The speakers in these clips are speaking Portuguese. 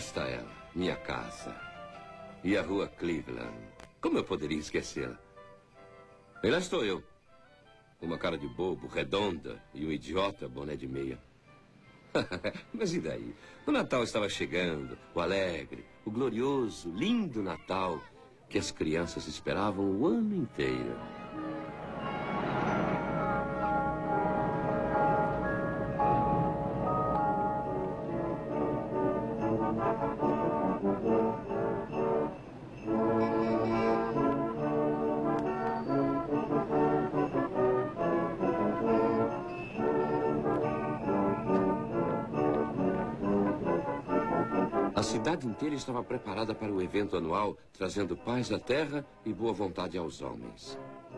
está ela, minha casa. E a rua Cleveland. Como eu poderia esquecê-la? E lá estou eu. Uma cara de bobo, redonda, e um idiota boné de meia. Mas e daí? O Natal estava chegando, o alegre, o glorioso, lindo Natal que as crianças esperavam o ano inteiro. A cidade inteira estava preparada para o evento anual, trazendo paz à terra e boa vontade aos homens.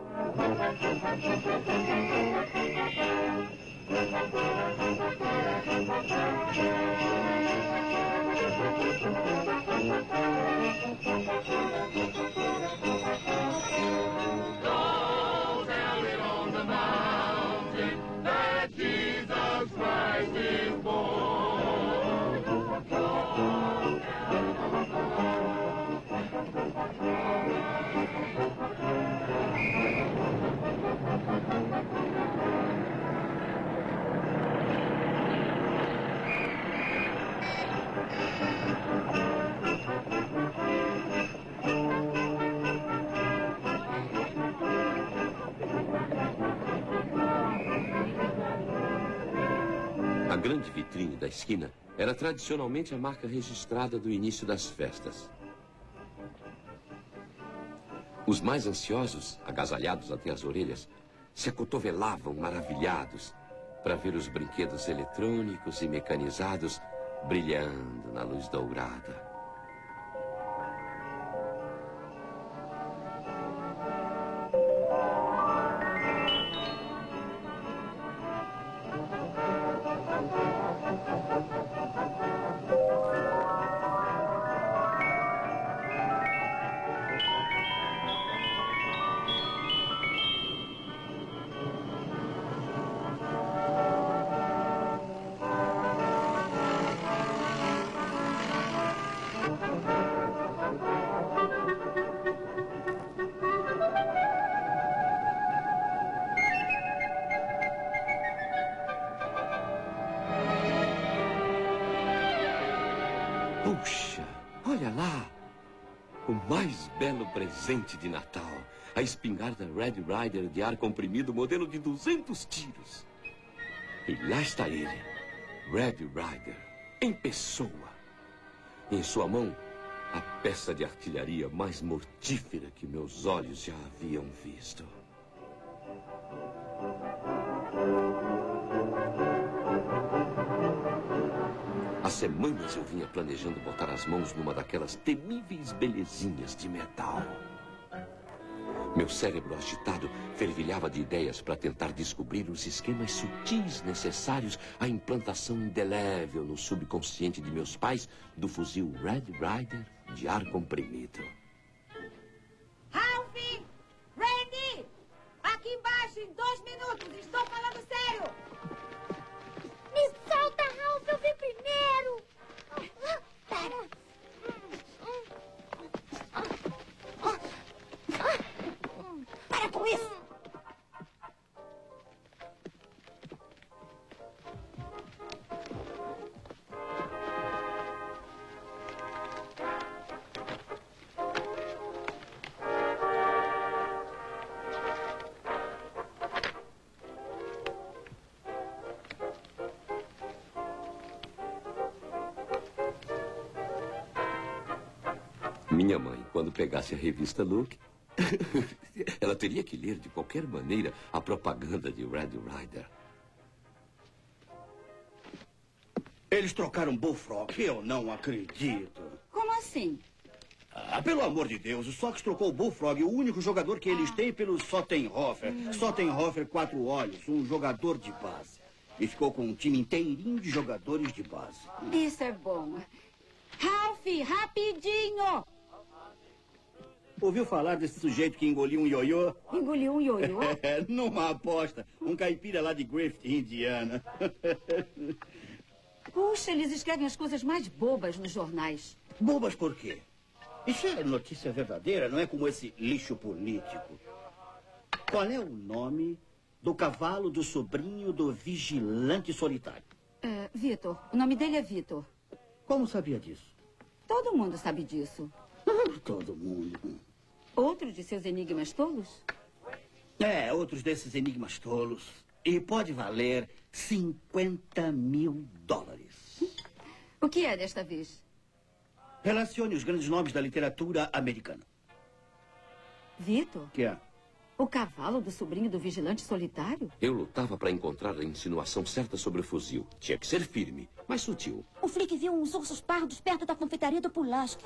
A grande vitrine da esquina era tradicionalmente a marca registrada do início das festas. Os mais ansiosos, agasalhados até as orelhas, se acotovelavam maravilhados para ver os brinquedos eletrônicos e mecanizados brilhando na luz dourada. Puxa, olha lá! O mais belo presente de Natal. A espingarda Red Ryder de ar comprimido, modelo de 200 tiros. E lá está ele, Red Ryder, em pessoa. Em sua mão, a peça de artilharia mais mortífera que meus olhos já haviam visto. Há semanas eu vinha planejando botar as mãos numa daquelas temíveis belezinhas de metal. Meu cérebro agitado fervilhava de ideias para tentar descobrir os esquemas sutis necessários à implantação indelével no subconsciente de meus pais do fuzil Red Ryder de ar comprimido. Ralph! Randy! Aqui embaixo em 2 minutos! Estou falando sério! Me solta, Ralph! Eu vim primeiro! Para! Para com isso! Minha mãe, quando pegasse a revista Look, ela teria que ler de qualquer maneira a propaganda de Red Ryder. Eles trocaram Bullfrog. Eu não acredito. Como assim? Ah, pelo amor de Deus, o Sox trocou o Bullfrog, o único jogador que eles têm, pelo Sottenhofer. Sottenhofer 4 olhos, um jogador de base. E ficou com um time inteirinho de jogadores de base. Isso é bom. Ralph, rapidinho! Ouviu falar desse sujeito que engoliu um ioiô? Engoliu um ioiô? Numa aposta. Um caipira lá de Griffith, Indiana. Puxa, eles escrevem as coisas mais bobas nos jornais. Bobas por quê? Isso é notícia verdadeira, não é como esse lixo político. Qual é o nome do cavalo do sobrinho do vigilante solitário? Vitor. O nome dele é Vitor. Como sabia disso? Todo mundo sabe disso. Todo mundo. Outro de seus enigmas tolos? Outros desses enigmas tolos. E pode valer $50 mil. O que é desta vez? Relacione os grandes nomes da literatura americana. Vitor? Que é? O cavalo do sobrinho do vigilante solitário? Eu lutava para encontrar a insinuação certa sobre o fuzil. Tinha que ser firme, mas sutil. O Flick viu uns ursos pardos perto da confeitaria do Pulaski.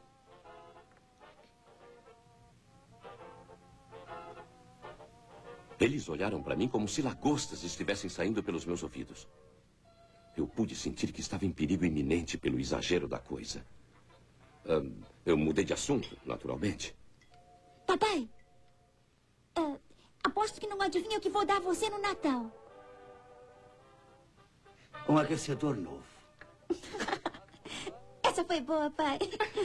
Eles olharam para mim como se lagostas estivessem saindo pelos meus ouvidos. Eu pude sentir que estava em perigo iminente pelo exagero da coisa. Eu mudei de assunto, naturalmente. Papai, aposto que não adivinha o que vou dar a você no Natal. Um aquecedor novo. Essa foi boa, pai.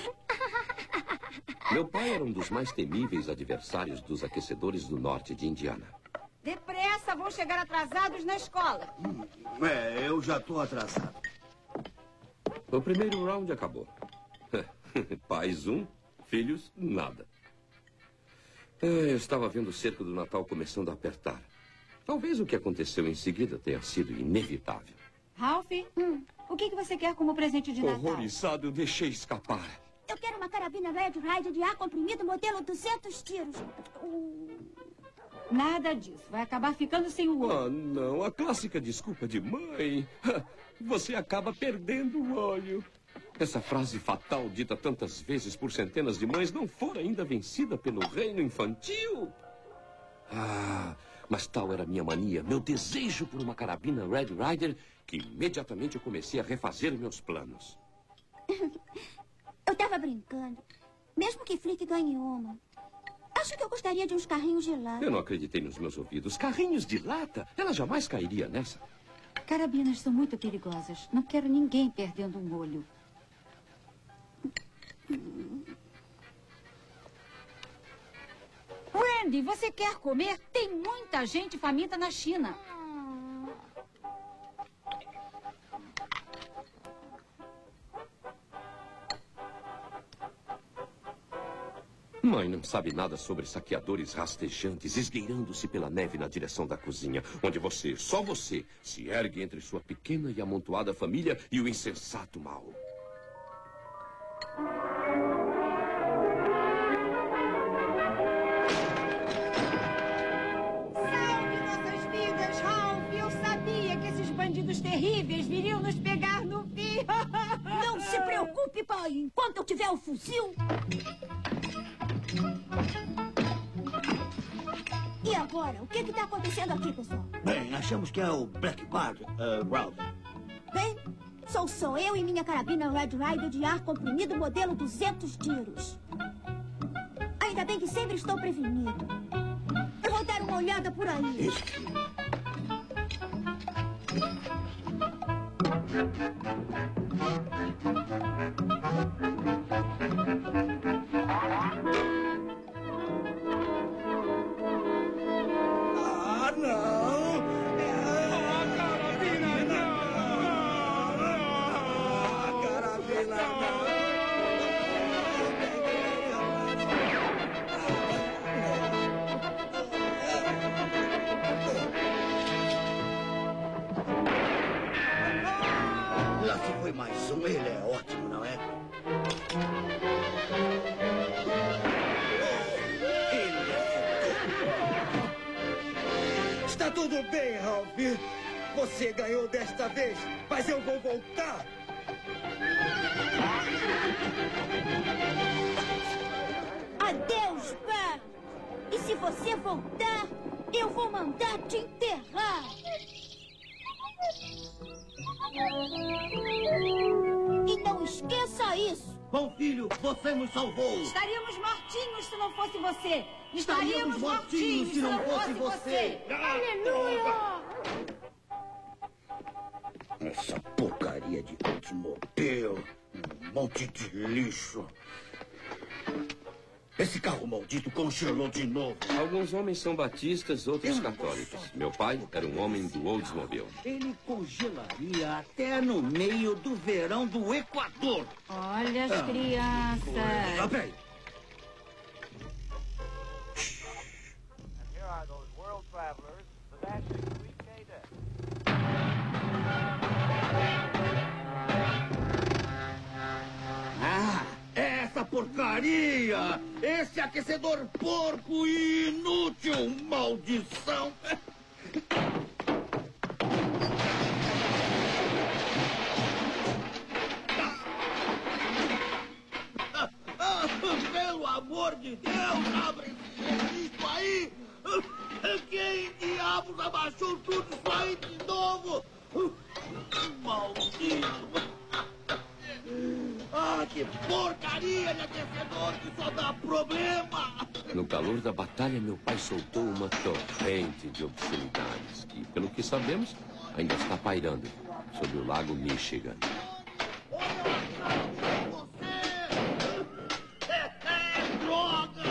Meu pai era um dos mais temíveis adversários dos aquecedores do norte de Indiana. Depressa, vão chegar atrasados na escola. Eu já estou atrasado. O primeiro round acabou. Pais, filhos, nada. Eu estava vendo o cerco do Natal começando a apertar. Talvez o que aconteceu em seguida tenha sido inevitável. Ralph, o que você quer como presente de Natal? Horrorizado, eu deixei escapar. Eu quero uma carabina Red Ryder de ar comprimido modelo 200 tiros. Nada disso. Vai acabar ficando sem o olho. Ah, não. A clássica desculpa de mãe. Você acaba perdendo o olho. Essa frase fatal, dita tantas vezes por centenas de mães, não fora ainda vencida pelo reino infantil. Mas tal era minha mania, meu desejo por uma carabina Red Ryder, que imediatamente eu comecei a refazer meus planos. Eu estava brincando. Mesmo que Flick ganhe uma. Acho que eu gostaria de uns carrinhos de lata. Eu não acreditei nos meus ouvidos. Carrinhos de lata? Ela jamais cairia nessa. Carabinas são muito perigosas. Não quero ninguém perdendo um olho. Randy, você quer comer? Tem muita gente faminta na China. Mãe não sabe nada sobre saqueadores rastejantes esgueirando-se pela neve na direção da cozinha, onde você, só você, se ergue entre sua pequena e amontoada família e o insensato mal. Salve nossas vidas, Ralph! Eu sabia que esses bandidos terríveis viriam nos pegar no fim. Não se preocupe, pai. Enquanto eu tiver o fuzil... E agora? O que está acontecendo aqui, pessoal? Bem, achamos que é o Blackbird, Ralph. Bem, sou eu e minha carabina Red Ryder de ar comprimido modelo 200 tiros. Ainda bem que sempre estou prevenido. Eu vou dar uma olhada por aí. Isso. Lá se foi mais um. Ele é ótimo, não é? Ele é... Está tudo bem, Ralph. Você ganhou desta vez, mas eu vou voltar. Adeus, Bert. E se você voltar, eu vou mandar te enterrar. E não esqueça isso. Bom filho, você nos salvou. Estaríamos mortinhos se não fosse você. Estaríamos mortinhos se não fosse você. Aleluia! Essa porcaria de Oldsmobile. Um monte de lixo. Esse carro maldito congelou de novo. Alguns homens são batistas, outros católicos. Meu pai era um homem do Oldsmobile. Ele congelaria até no meio do verão do Equador. Olha as crianças. Peraí. Here are those world travelers, Sebastian Enriqueta. Essa porcaria! Esse aquecedor porco e inútil! Maldição! Pelo amor de Deus, abre isso aí! Quem diabos abaixou tudo isso aí de novo? Maldito! Ah, que porcaria de aquecedor que só dá problema! No calor da batalha, meu pai soltou uma torrente de obscenidades que, pelo que sabemos, ainda está pairando sobre o lago Michigan. Droga!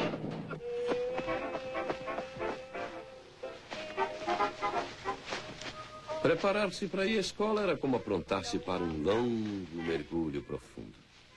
Preparar-se para ir à escola era como aprontar-se para um longo mergulho profundo.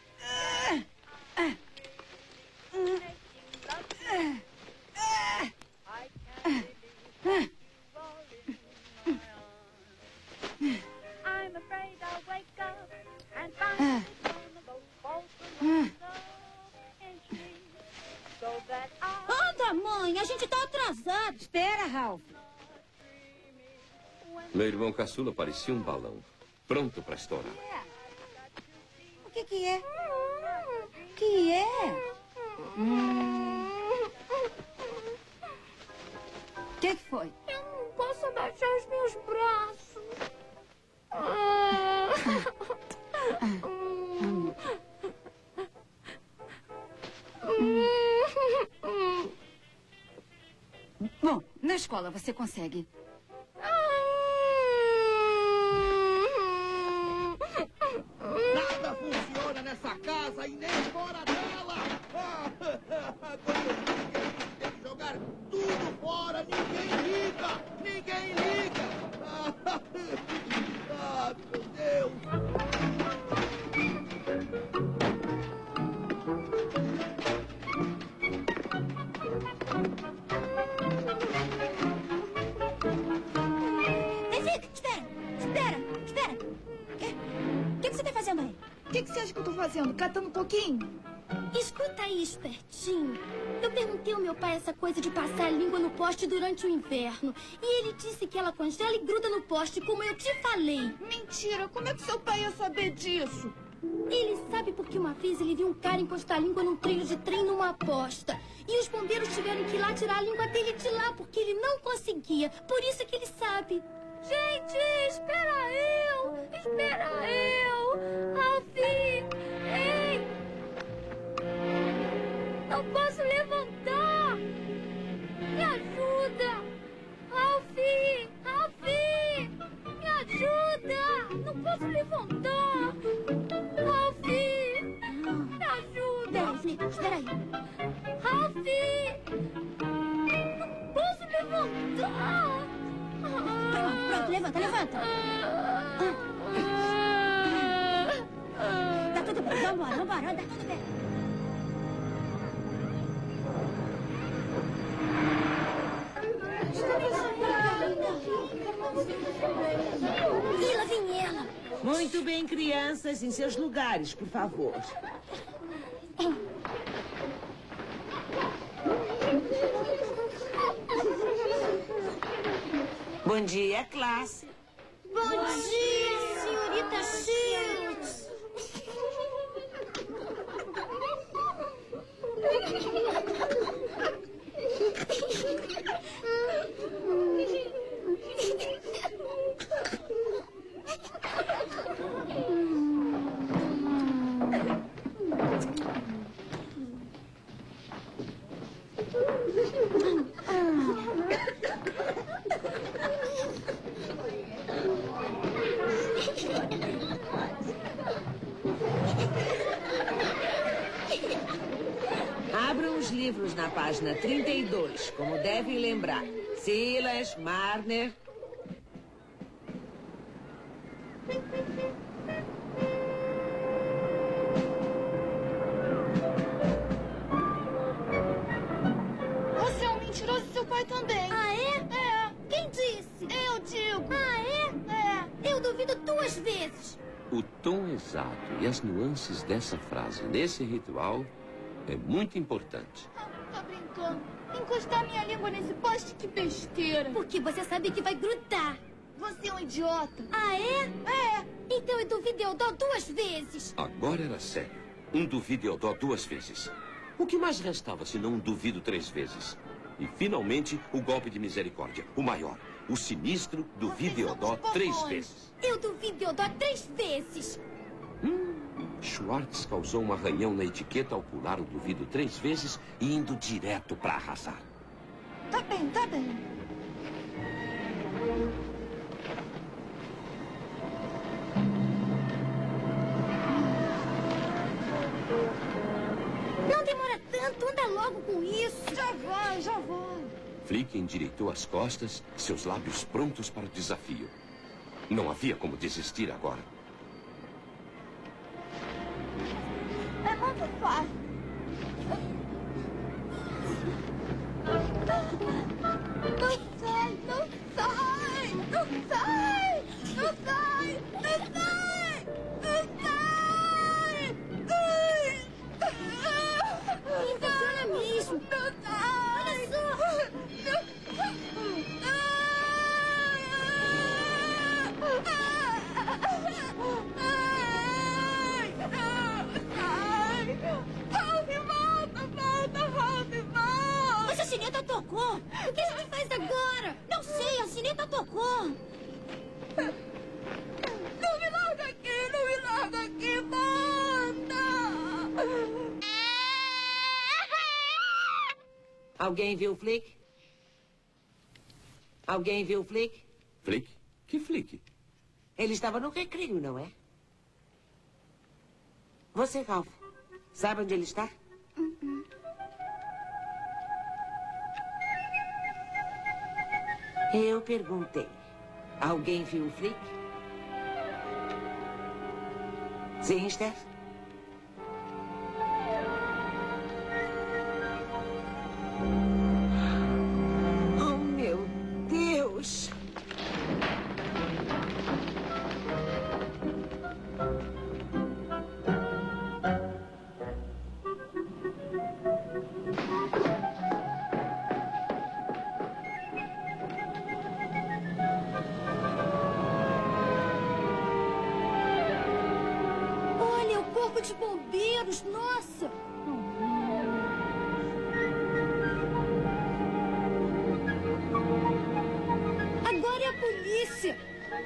I'm afraid I'll wake up and find one of those false entries so that Anda, mãe, a gente tá atrasado. Espera, Ralph. Meu irmão caçula parecia um balão, pronto para estourar. O que é? O que é? O que foi? Eu não posso abaixar os meus braços. Bom, na escola você consegue. Nada funciona nessa casa e nem fora dela! Quando eu digo que a gente tem que jogar tudo fora, ninguém liga! Ninguém liga! Ah, meu Deus! David, espera! O que você tá fazendo aí? O que você acha que eu tô fazendo? Catando um pouquinho? Escuta aí, espertinho. Eu perguntei ao meu pai essa coisa de passar a língua no poste durante o inverno. E ele disse que ela congela e gruda no poste, como eu te falei. Mentira, como é que seu pai ia saber disso? Ele sabe porque uma vez ele viu um cara encostar a língua num trilho de trem numa aposta. E os bombeiros tiveram que ir lá tirar a língua dele de lá, porque ele não conseguia. Por isso que ele sabe. Gente, espera eu! Espera eu! Alfie! Ei! Não posso levantar! Me ajuda! Alfie! Alfie! Me ajuda! Não posso levantar! Alfie! Me ajuda! David, espera aí. Alfie! Não posso levantar! Pronto, levanta. Tá tudo bem, vambora, anda, tudo bem. E lá vem ela! Muito bem, crianças, em seus lugares, por favor. Bom dia, classe. Bom dia, senhorita Shields! os livros na página 32, como devem lembrar. Silas, Marner... Você é um mentiroso e seu pai também. Ah, é? É, Quem disse? eu digo. Ah, é? Eu duvido 2 vezes. O tom exato e as nuances dessa frase nesse ritual é muito importante. Tá brincando. Encostar minha língua nesse poste, que besteira. Porque você sabe que vai grudar. Você é um idiota. Ah, é? É. Então eu duvido eu dou 2 vezes. Agora era sério. Um duvido eu dou 2 vezes. O que mais restava se não um duvido 3 vezes? E finalmente o golpe de misericórdia, o maior. O sinistro duvido eu dou 3 vezes. Eu duvido eu dou 3 vezes. Schwartz causou um arranhão na etiqueta ao pular o duvido 3 vezes e indo direto para arrasar. Tá bem, tá bem. Não demora tanto, anda logo com isso. Já vai, já vai. Flick endireitou as costas, seus lábios prontos para o desafio. Não havia como desistir agora. É muito fácil. Não sai, não sai, não sai, não sai, não sai, não sai. Funciona mesmo. Não sai. Olha só. Mas a sineta tocou. O que a gente faz agora? Não sei, a sineta tocou. Não me larga aqui, não me larga aqui, manda! Alguém viu o Flick? Alguém viu o Flick? Flick? Que Flick? Ele estava no recreio, não é? Você, Ralph, sabe onde ele está? Eu perguntei. Alguém viu o Flick? Sim, Steph? Oh, meu Deus! Olha, o corpo de bombeiros, nossa. Agora é a polícia.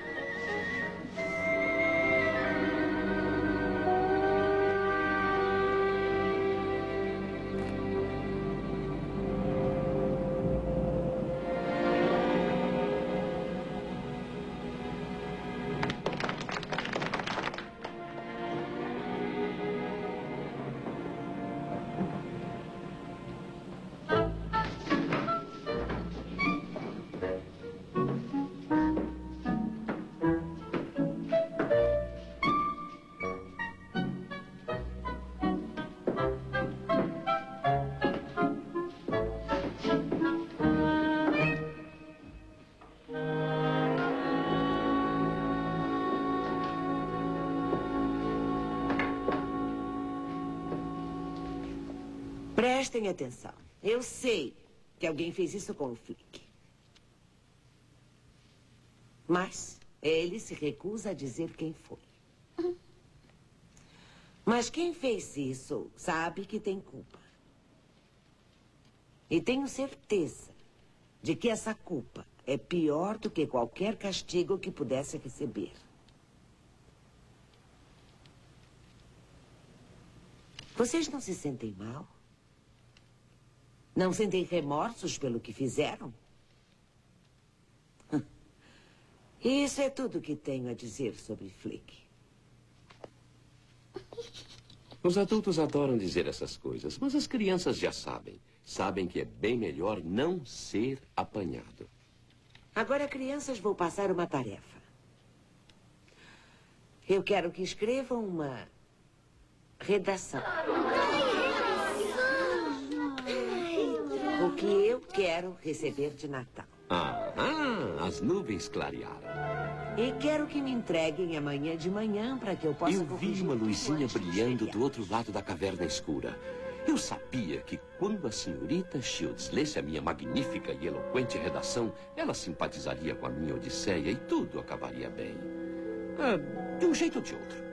Prestem atenção. Eu sei que alguém fez isso com o Flick. Mas ele se recusa a dizer quem foi. Mas quem fez isso sabe que tem culpa. E tenho certeza de que essa culpa é pior do que qualquer castigo que pudesse receber. Vocês não se sentem mal? Não sentem remorsos pelo que fizeram? Isso é tudo que tenho a dizer sobre Flick. Os adultos adoram dizer essas coisas, mas as crianças já sabem. Sabem que é bem melhor não ser apanhado. Agora, crianças, vou passar uma tarefa. Eu quero que escrevam uma redação. O que eu quero receber de Natal. As nuvens clarearam. E quero que me entreguem amanhã de manhã para que eu possa... Eu vi uma luzinha brilhando do outro lado da caverna escura. Eu sabia que quando a senhorita Shields lesse a minha magnífica e eloquente redação, ela simpatizaria com a minha odisseia e tudo acabaria bem. De um jeito ou de outro.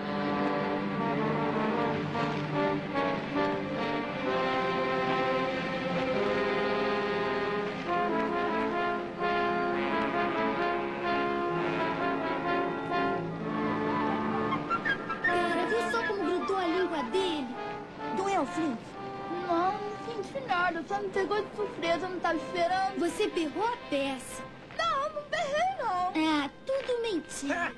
Cara, viu só como grudou a língua dele? Doeu, Flint? Não, não senti nada. Só me pegou de surpresa, não tava esperando. Você berrou a peça. Não, não berrei, não. Ah, tudo mentira.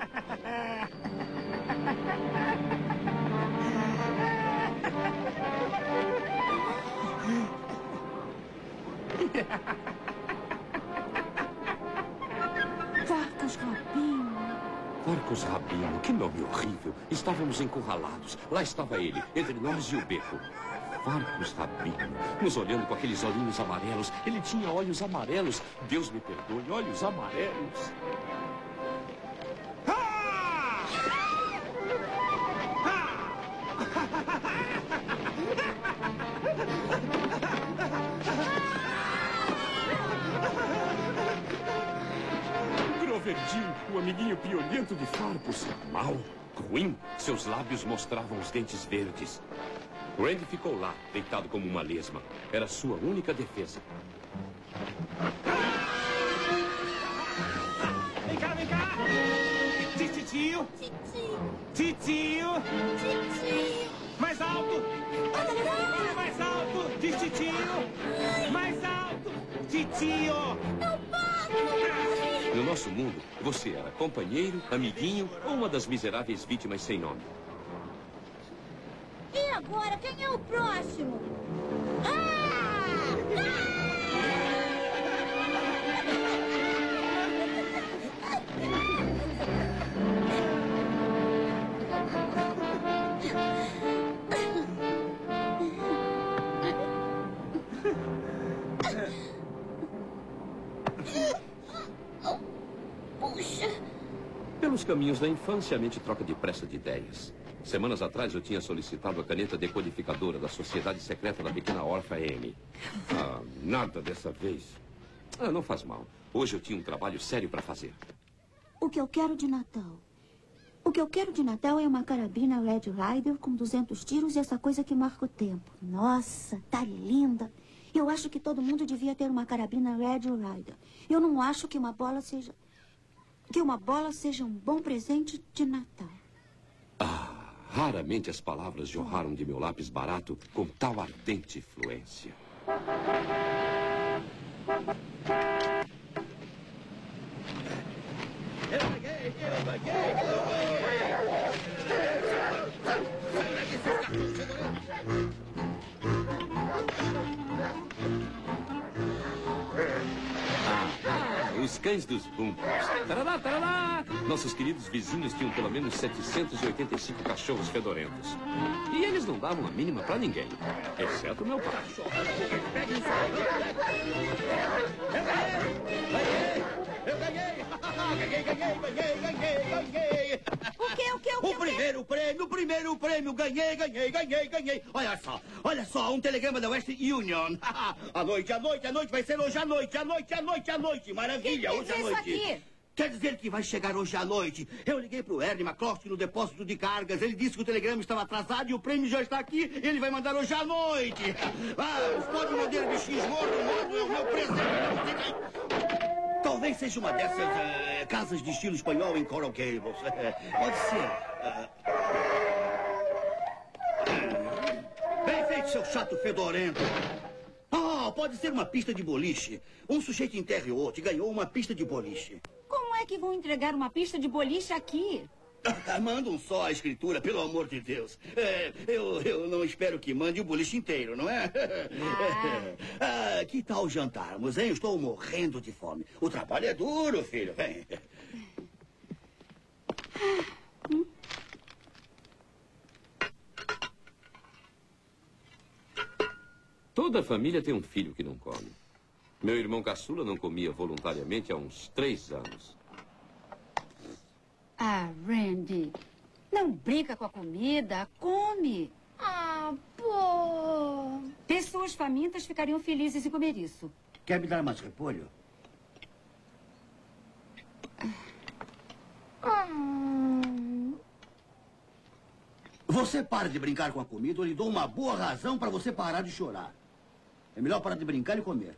Farcus Rabino. Farcus Rabino, que nome horrível. Estávamos encurralados. Lá estava ele, entre nós e o beco. Farcus Rabino, nos olhando com aqueles olhinhos amarelos. Ele tinha olhos amarelos. Deus me perdoe, olhos amarelos. Groverdinho, o amiguinho piolento de Farcus. Mal, ruim, seus lábios mostravam os dentes verdes. Randy ficou lá, deitado como uma lesma. Era sua única defesa. Vem cá, vem cá! Titio! Titio! Mais alto! Mais alto! Diz titio! Mais alto! Titio! No nosso mundo, você era companheiro, amiguinho ou uma das miseráveis vítimas sem nome. E agora, quem é o próximo? Puxa. Pelos caminhos da infância, a mente troca depressa de ideias. Semanas atrás, eu tinha solicitado a caneta decodificadora da Sociedade Secreta da Pequena Órfã M. Nada dessa vez. Não faz mal. Hoje eu tinha um trabalho sério para fazer. O que eu quero de Natal? O que eu quero de Natal é uma carabina Red Ryder com 200 tiros e essa coisa que marca o tempo. Nossa, tá linda. Eu acho que todo mundo devia ter uma carabina Red Ryder. Eu não acho que uma bola seja... que uma bola seja um bom presente de Natal. Raramente as palavras jorraram de meu lápis barato com tal ardente fluência. Os cães dos Bumpers. Tarará, tarará! Nossos queridos vizinhos tinham pelo menos 785 cachorros fedorentos. E eles não davam a mínima pra ninguém, exceto meu pai. Eu ganhei! Ganhei! O quê? O primeiro prêmio, ganhei! Olha só, um telegrama da West Union. A noite vai ser hoje à noite. Maravilha, hoje à noite. Isso aqui? Quer dizer que vai chegar hoje à noite. Eu liguei pro Ernie McCloskey no depósito de cargas. Ele disse que o telegrama estava atrasado e o prêmio já está aqui. E ele vai mandar hoje à noite. Pode morder de X-Mordo é o meu presente. Talvez seja uma dessas casas de estilo espanhol em Coral Gables. Pode ser. Bem feito, seu chato fedorento. Pode ser uma pista de boliche. Um sujeito interior te ganhou uma pista de boliche. Como é que vão entregar uma pista de boliche aqui? Manda um só a escritura, pelo amor de Deus. Eu não espero que mande o boliche inteiro, não é? Que tal jantarmos, hein? Estou morrendo de fome. O trabalho é duro, filho. Vem. Toda família tem um filho que não come. Meu irmão caçula não comia voluntariamente há uns 3 anos. Ah, Randy, não brinca com a comida, come. Ah, pô. Pessoas famintas ficariam felizes em comer isso. Quer me dar mais repolho? Você para de brincar com a comida, eu lhe dou uma boa razão para você parar de chorar. É melhor parar de brincar e comer.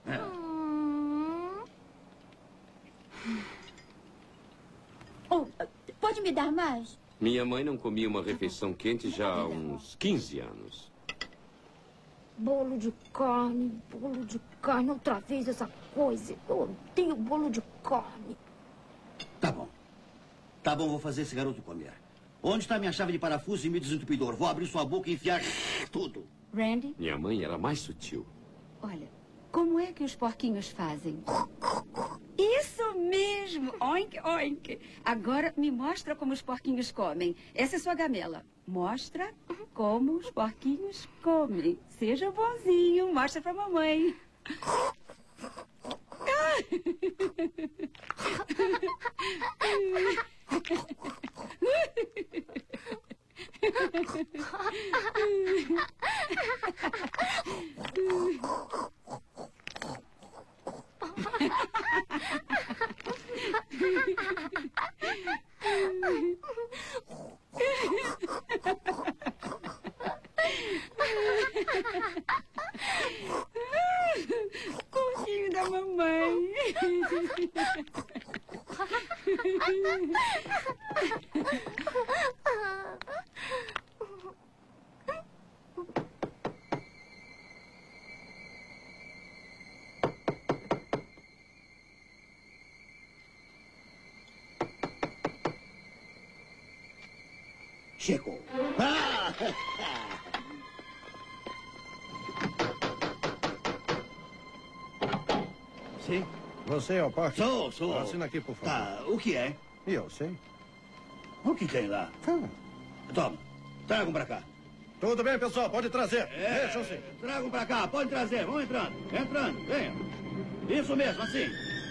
Oh, pode me dar mais? Minha mãe não comia uma refeição quente já há uns 15 anos. Bolo de carne, outra vez essa coisa. Eu odeio bolo de carne. Tá bom. Tá bom, vou fazer esse garoto comer. Onde está minha chave de parafuso e meu desentupidor? Vou abrir sua boca e enfiar tudo. Randy, Minha mãe era mais sutil. olha, como é que os porquinhos fazem? Isso mesmo! Oink, oink! Agora me mostra como os porquinhos comem. Essa é sua gamela. Mostra como os porquinhos comem. Seja bonzinho, mostra pra mamãe. Pouquinho da mamãe. Chegou. Sim? Você é o Parker? Sou. Assina aqui, por favor. Tá, o que é? Eu sei. O que tem lá? Toma, tragam pra cá. Tudo bem, pessoal, pode trazer. Deixa-se. Tragam pra cá, pode trazer, vão entrando. Entrando, venham. Isso mesmo, assim.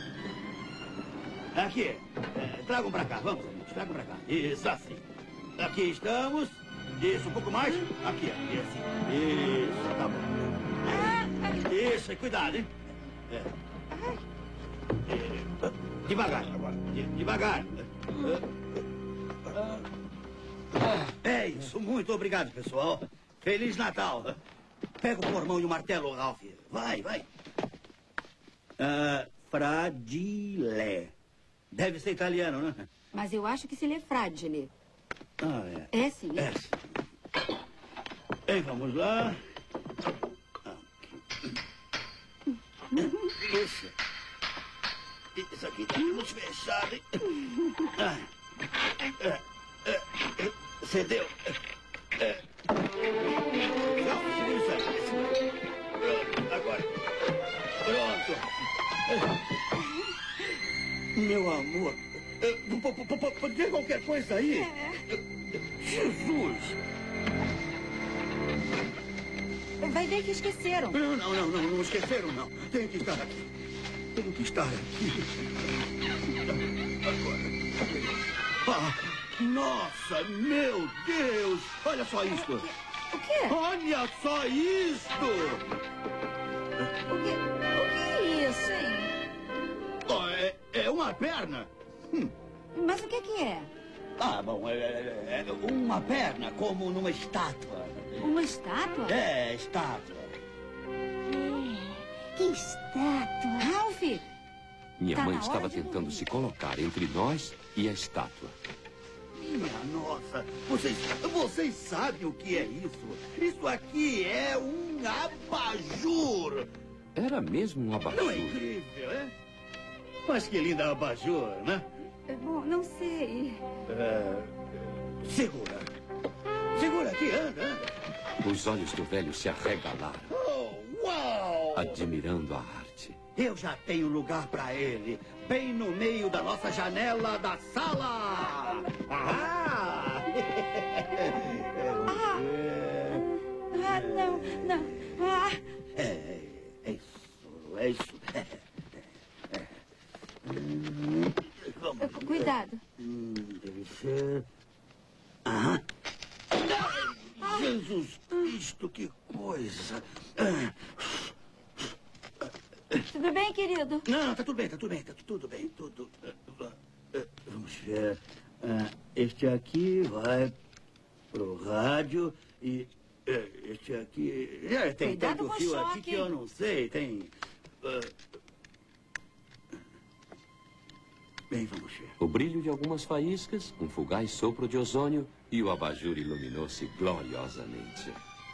Aqui, tragam pra cá, vamos, amigos, tragam pra cá. Isso, assim. Aqui estamos. Isso, um pouco mais. Aqui, assim. Isso, tá bom. Isso, e cuidado, hein? Devagar, agora. Devagar. É isso, muito obrigado, pessoal. Feliz Natal. Pega o formão e o martelo, Ralph. Vai. Fragile. Deve ser italiano, né? Mas eu acho que se lê fragile. É. É sim. É sim. Bem, vamos lá. Isso aqui tá muito fechado, hein? Cedeu. Não, segura isso aí. Pronto, agora. Pronto. Meu amor. Pode ter qualquer coisa aí? Jesus! Vai ver que esqueceram. Não esqueceram, não. Tem que estar aqui. Agora. Nossa, meu Deus! Olha só isto. O quê? Olha só isto! O que é isso, hein? É uma perna. Mas o que é? Bom, é uma perna, como numa estátua. Uma estátua? É, estátua. Que estátua. Ralph! Minha Tá mãe na hora estava de tentando dormir. se colocar entre nós e a estátua. Minha nossa, vocês sabem o que é isso? Isso aqui é um abajur. Era mesmo um Não é abajur. incrível, é? Mas que linda abajur, né? Bom, não sei. Segura. Segura aqui, anda. Os olhos do velho se arregalaram, Uau! admirando a arte. Eu já tenho lugar para ele, bem no meio da nossa janela da sala. Não. É isso. Vamos. Cuidado. Deve ser... Jesus Cristo, que coisa. Tudo bem, querido? Não, tá tudo bem. Vamos ver. Este aqui vai pro rádio e este aqui... tem Cuidado tanto com o fio choque. aqui que eu não sei, tem... Bem, vamos ver. O brilho de algumas faíscas, um fugaz sopro de ozônio e o abajur iluminou-se gloriosamente.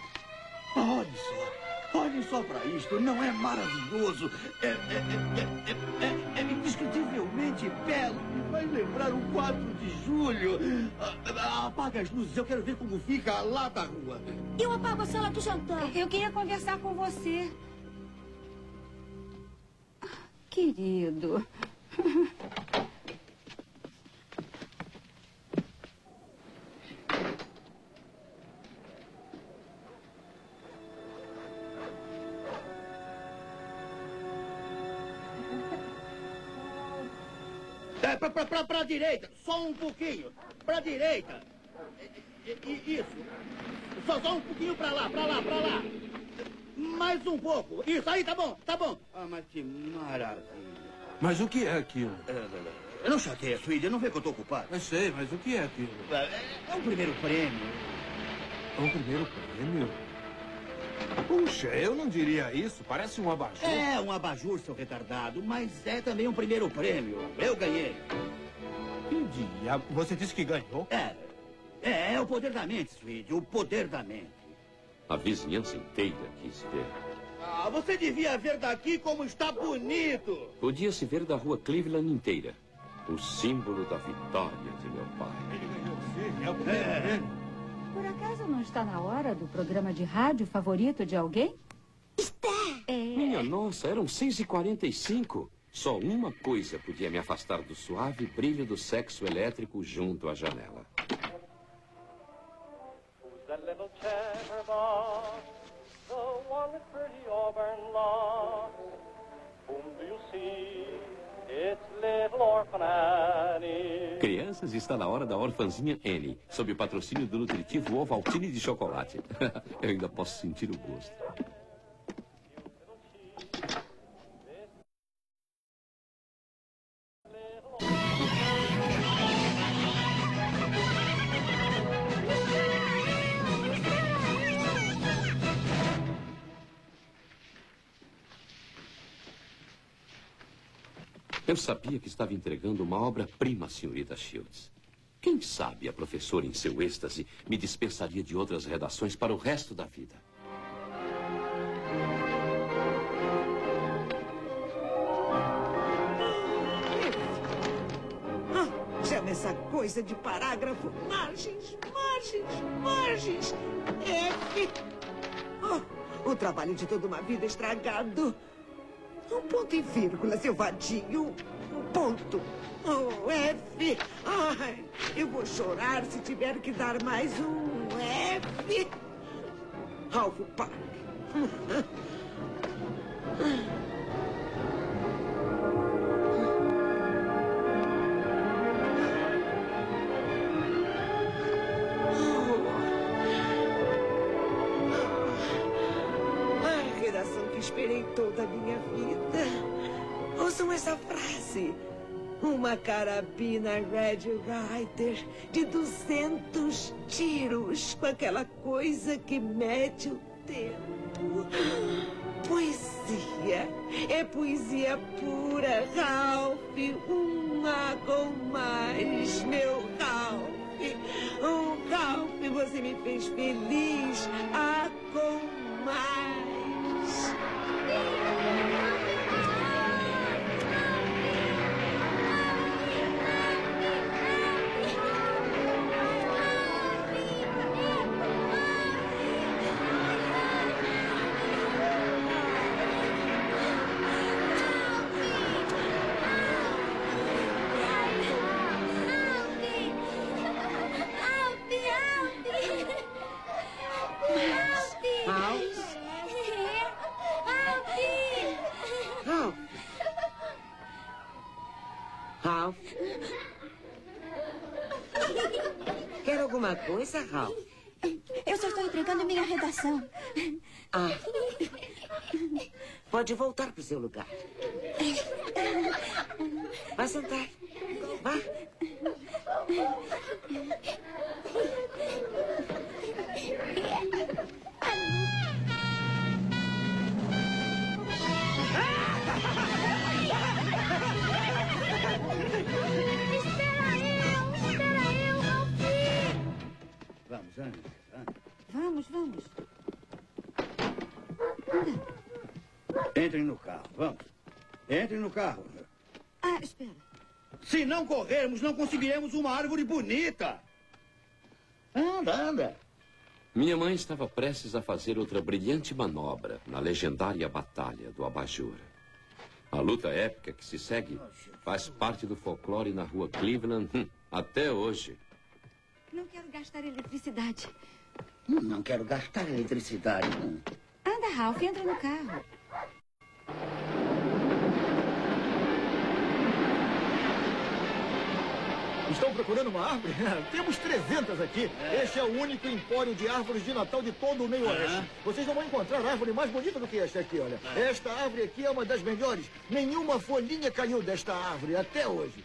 Olhem só para isto, não é maravilhoso? É indescritivelmente belo, me faz lembrar o 4 de julho. Apaga as luzes, eu quero ver como fica lá da rua. Eu apago a sala do jantar. Eu queria conversar com você. Querido. Pra direita, só um pouquinho. Pra direita. Isso. Só um pouquinho pra lá. Mais um pouco. Isso aí, tá bom. Mas que maravilha. Mas o que é aquilo? Não chateia, Swede, não vê que eu tô ocupado. Eu sei, mas o que é aquilo? É o primeiro prêmio. É o primeiro prêmio? Puxa, eu não diria isso. Parece um abajur. É um abajur, seu retardado, mas é também um primeiro prêmio. Eu ganhei. Que dia? Você disse que ganhou? É o poder da mente, Swede, o poder da mente. A vizinhança inteira quis ver. Você devia ver daqui como está bonito. Podia-se ver da rua Cleveland inteira. O símbolo da vitória de meu pai. Ele ganhou sim, é o primeiro prêmio. Por acaso não está na hora do programa de rádio favorito de alguém? Está. Minha nossa, eram 6h45. Só uma coisa podia me afastar do suave brilho do sexo elétrico junto à janela. Who's that little chatterbox? The one with pretty auburn locks. Whom do you see? It's little orphan Annie. Crianças, está na hora da orfanzinha Annie, sob o patrocínio do nutritivo Ovaltine de chocolate. Eu ainda posso sentir o gosto. Eu sabia que estava entregando uma obra-prima à senhorita Shields. Quem sabe a professora, em seu êxtase, me dispensaria de outras redações para o resto da vida. Chama essa coisa de parágrafo margens. F. O trabalho de toda uma vida estragado. Um ponto e vírgula, seu vadinho. Um ponto. F. Ai, eu vou chorar se tiver que dar mais um F. Ralph Park. Esperei toda a minha vida. Ouçam essa frase. Uma carabina Red Ryder de 200 tiros, com aquela coisa que mede o tempo. Poesia. É poesia pura, Ralph. Uma com mais, meu Ralph. Ralph, você me fez feliz. A com mais. Ralph? Quer alguma coisa, Ralph? Eu só estou entregando minha redação. Ah. Pode voltar para o seu lugar. Vá sentar. Vá. Vamos, Ana. Vamos, vamos. Entrem no carro, vamos. Entrem no carro. Ah, espera. Se não corrermos, não conseguiremos uma árvore bonita. Anda, anda. Minha mãe estava prestes a fazer outra brilhante manobra na legendária Batalha do Abajur. A luta épica que se segue faz parte do folclore na rua Cleveland até hoje. Não quero gastar eletricidade. Não quero gastar eletricidade. Anda, Ralph, entra no carro. Estão procurando uma árvore? Temos 300 aqui. Este é o único empório de árvores de Natal de todo o meio-oeste. Vocês não vão encontrar árvore mais bonita do que esta aqui, olha. Esta árvore aqui é uma das melhores. Nenhuma folhinha caiu desta árvore até hoje.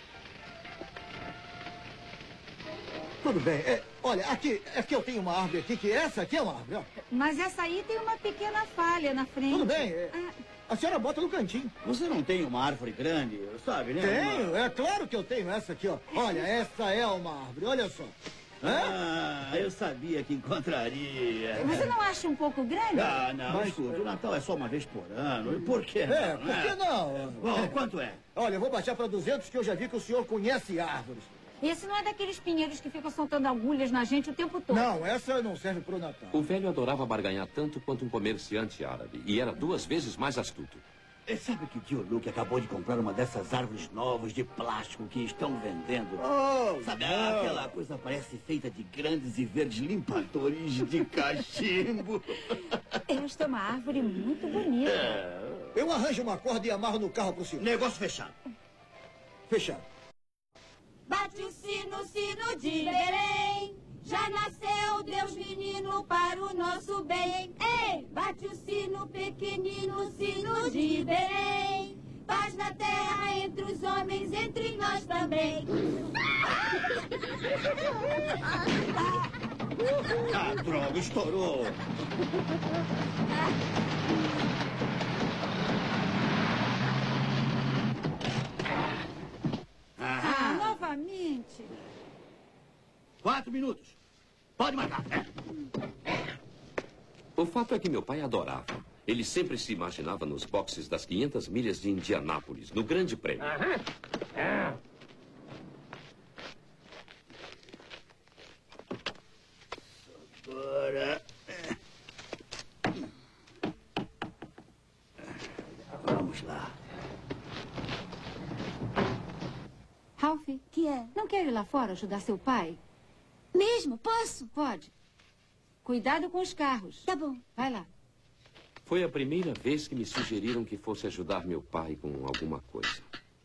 Tudo bem. Olha, aqui eu tenho uma árvore aqui, que essa aqui é uma árvore. Ó. Mas essa aí tem uma pequena falha na frente. Tudo bem. A senhora bota no cantinho. Você não tem uma árvore grande, sabe, né? Tenho, é claro que eu tenho essa aqui, ó. Olha, essa é uma árvore, olha só. Eu sabia que encontraria. Você não acha um pouco grande? Ah, não, mas escuta, o Natal é só uma vez por ano. E por que não? Por que não? Bom, quanto é? Olha, eu vou baixar para 200, que eu já vi que o senhor conhece árvores. Esse não é daqueles pinheiros que ficam soltando agulhas na gente o tempo todo. Não, essa não serve pro Natal. O velho adorava barganhar tanto quanto um comerciante árabe. E era 2 vezes mais astuto. Sabe que o tio Luke acabou de comprar uma dessas árvores novas de plástico que estão vendendo? Sabe, aquela coisa parece feita de grandes e verdes limpadores de cachimbo. Esta é uma árvore muito bonita. Eu arranjo uma corda e amarro no carro pro senhor. Negócio fechado. Fechado. Bate o sino, sino de Belém. Já nasceu Deus menino para o nosso bem. Ei, bate o sino pequenino, sino de Belém. Paz na terra entre os homens, entre nós também. Droga, estourou. Novamente. 4 minutos. Pode marcar. O fato é que meu pai adorava. Ele sempre se imaginava nos boxes das 500 milhas de Indianápolis, no Grande Prêmio. Agora... Vamos lá. Ralph, Que é? não quer ir lá fora ajudar seu pai? Mesmo? Posso? Pode. Cuidado com os carros. Tá bom. Vai lá. Foi a primeira vez que me sugeriram que fosse ajudar meu pai com alguma coisa.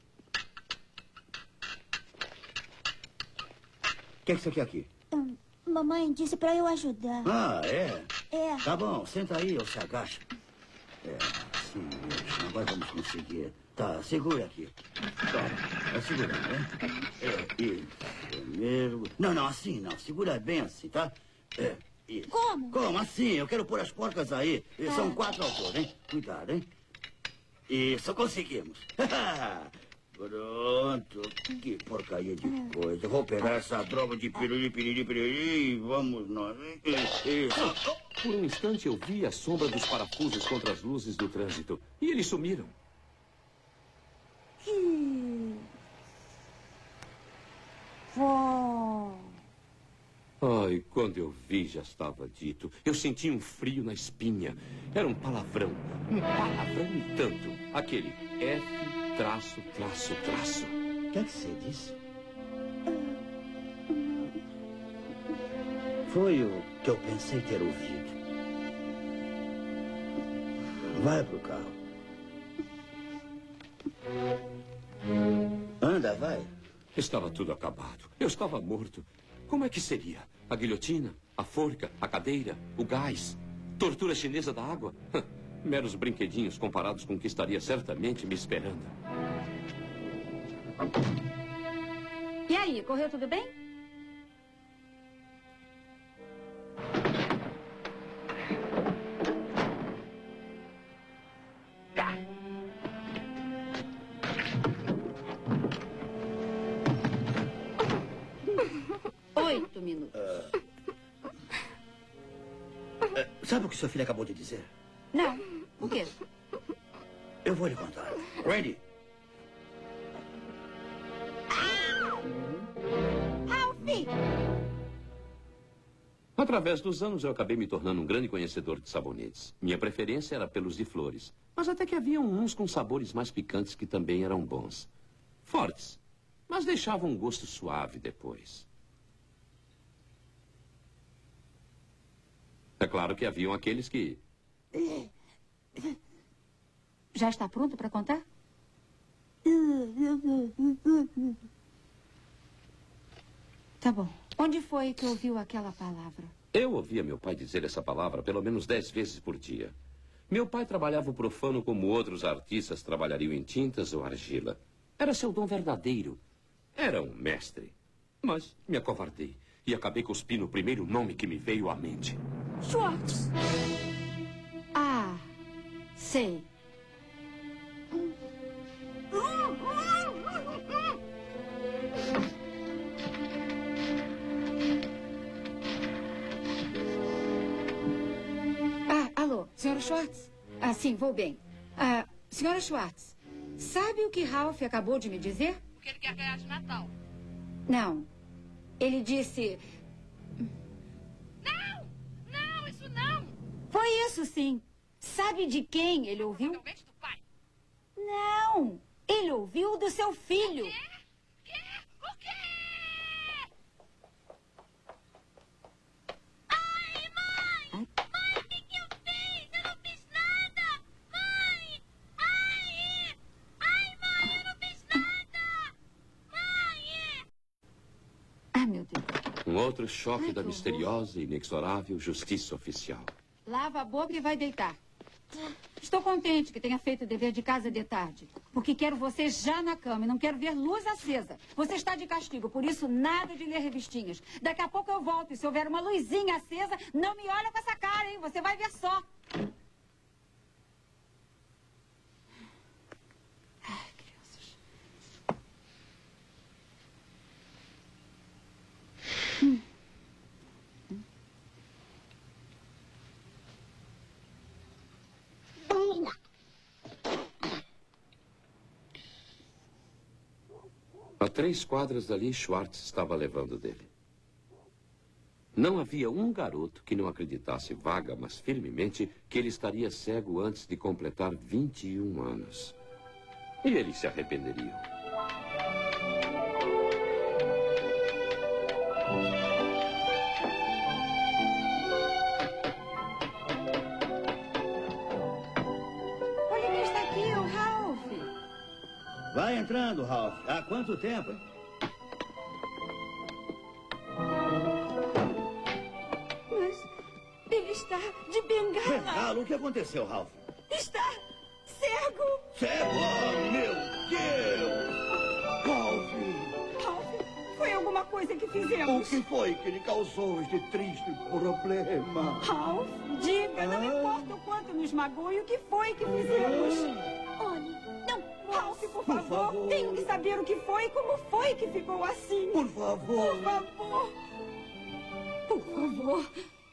O que você quer aqui? Mamãe disse pra eu ajudar. Ah, é? É. Tá bom, senta aí ou se agacha. Assim mesmo. Agora vamos conseguir. Tá, segura aqui. Tá, segurando, né? Isso mesmo. Não, assim não. Segura bem assim, tá? Isso. Como? Como? Assim, eu quero pôr as porcas aí. São 4 ao todo, hein? Cuidado, hein? Isso, conseguimos. Pronto. Que porcaria de coisa. Vou pegar essa droga de piriri e vamos nós. Isso. Por um instante eu vi a sombra dos parafusos contra as luzes do trânsito. E eles sumiram. Ai, quando eu vi, já estava dito. Eu senti um frio na espinha. Era um palavrão. Um palavrão e tanto. Aquele F, traço, traço, traço. O que é que você disse? Foi o que eu pensei ter ouvido. Vai pro carro. Anda. Anda, vai. Estava tudo acabado. Eu estava morto. Como é que seria? A guilhotina, a forca, a cadeira, o gás, tortura chinesa da água? Meros brinquedinhos comparados com o que estaria certamente me esperando. E aí, correu tudo bem? Tá. 8 minutos. Sabe o que sua filha acabou de dizer? Não. O quê? Eu vou lhe contar. Randy. Ralphie! Através dos anos, eu acabei me tornando um grande conhecedor de sabonetes. Minha preferência era pelos de flores. Mas até que haviam uns com sabores mais picantes que também eram bons. Fortes, mas deixavam um gosto suave depois. É claro que haviam aqueles que... Já está pronto para contar? Tá bom. Onde foi que ouviu aquela palavra? Eu ouvia meu pai dizer essa palavra pelo menos 10 vezes por dia. Meu pai trabalhava o profano como outros artistas trabalhariam em tintas ou argila. Era seu dom verdadeiro. Era um mestre. Mas me acovardei e acabei cuspindo o primeiro nome que me veio à mente. Schwartz. Ah, sei. Alô, senhora Schwartz? Sim, vou bem. Senhora Schwartz, sabe o que Ralph acabou de me dizer? O que ele quer ganhar de Natal? Não. Ele disse... Não, isso não! Foi isso, sim. Sabe de quem ele ouviu? Provavelmente do pai. Não. Ele ouviu do seu filho. O quê? Ai, mãe! Mãe, o que eu fiz? Eu não fiz nada! Mãe! Ai, mãe, eu não fiz nada! Mãe! Ah, meu Deus. Um outro choque da misteriosa e inexorável justiça oficial. Lava a boca e vai deitar. Estou contente que tenha feito o dever de casa de tarde, porque quero você já na cama e não quero ver luz acesa. Você está de castigo, por isso nada de ler revistinhas. Daqui a pouco eu volto e se houver uma luzinha acesa, não me olha com essa cara, hein? Você vai ver só. Ai, crianças. A 3 quadras dali, Schwartz estava levando dele. Não havia um garoto que não acreditasse vaga, mas firmemente, que ele estaria cego antes de completar 21 anos. E eles se arrependeriam. Olha quem está aqui, o Ralph. Vai entrando, Ralph. Há quanto tempo, hein? Mas ele está de bengala. Bengala? O que aconteceu, Ralph? Está cego. Cego? Oh, meu Deus! Ralph! Ralph, foi alguma coisa que O fizemos. que foi que lhe causou este triste problema? Ralph, diga, não importa o quanto nos magoou e o que foi que fizemos. Olhe, não Ralph, por favor, tenho que saber o que foi e como foi que ficou assim. Por favor. Por favor. Por favor.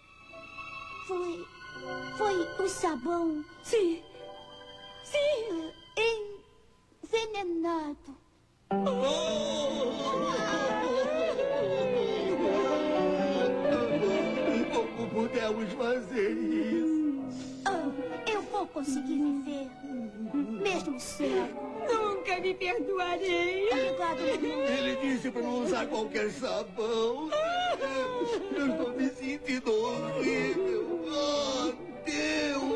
Foi o sabão Sim. Sim. envenenado. Como pudemos fazer isso? Eu vou conseguir viver, mesmo cego. Nunca me perdoarei. Obrigado, mamãe. Ele disse para não usar qualquer sabão. Eu estou me sentindo horrível. Oh, Deus!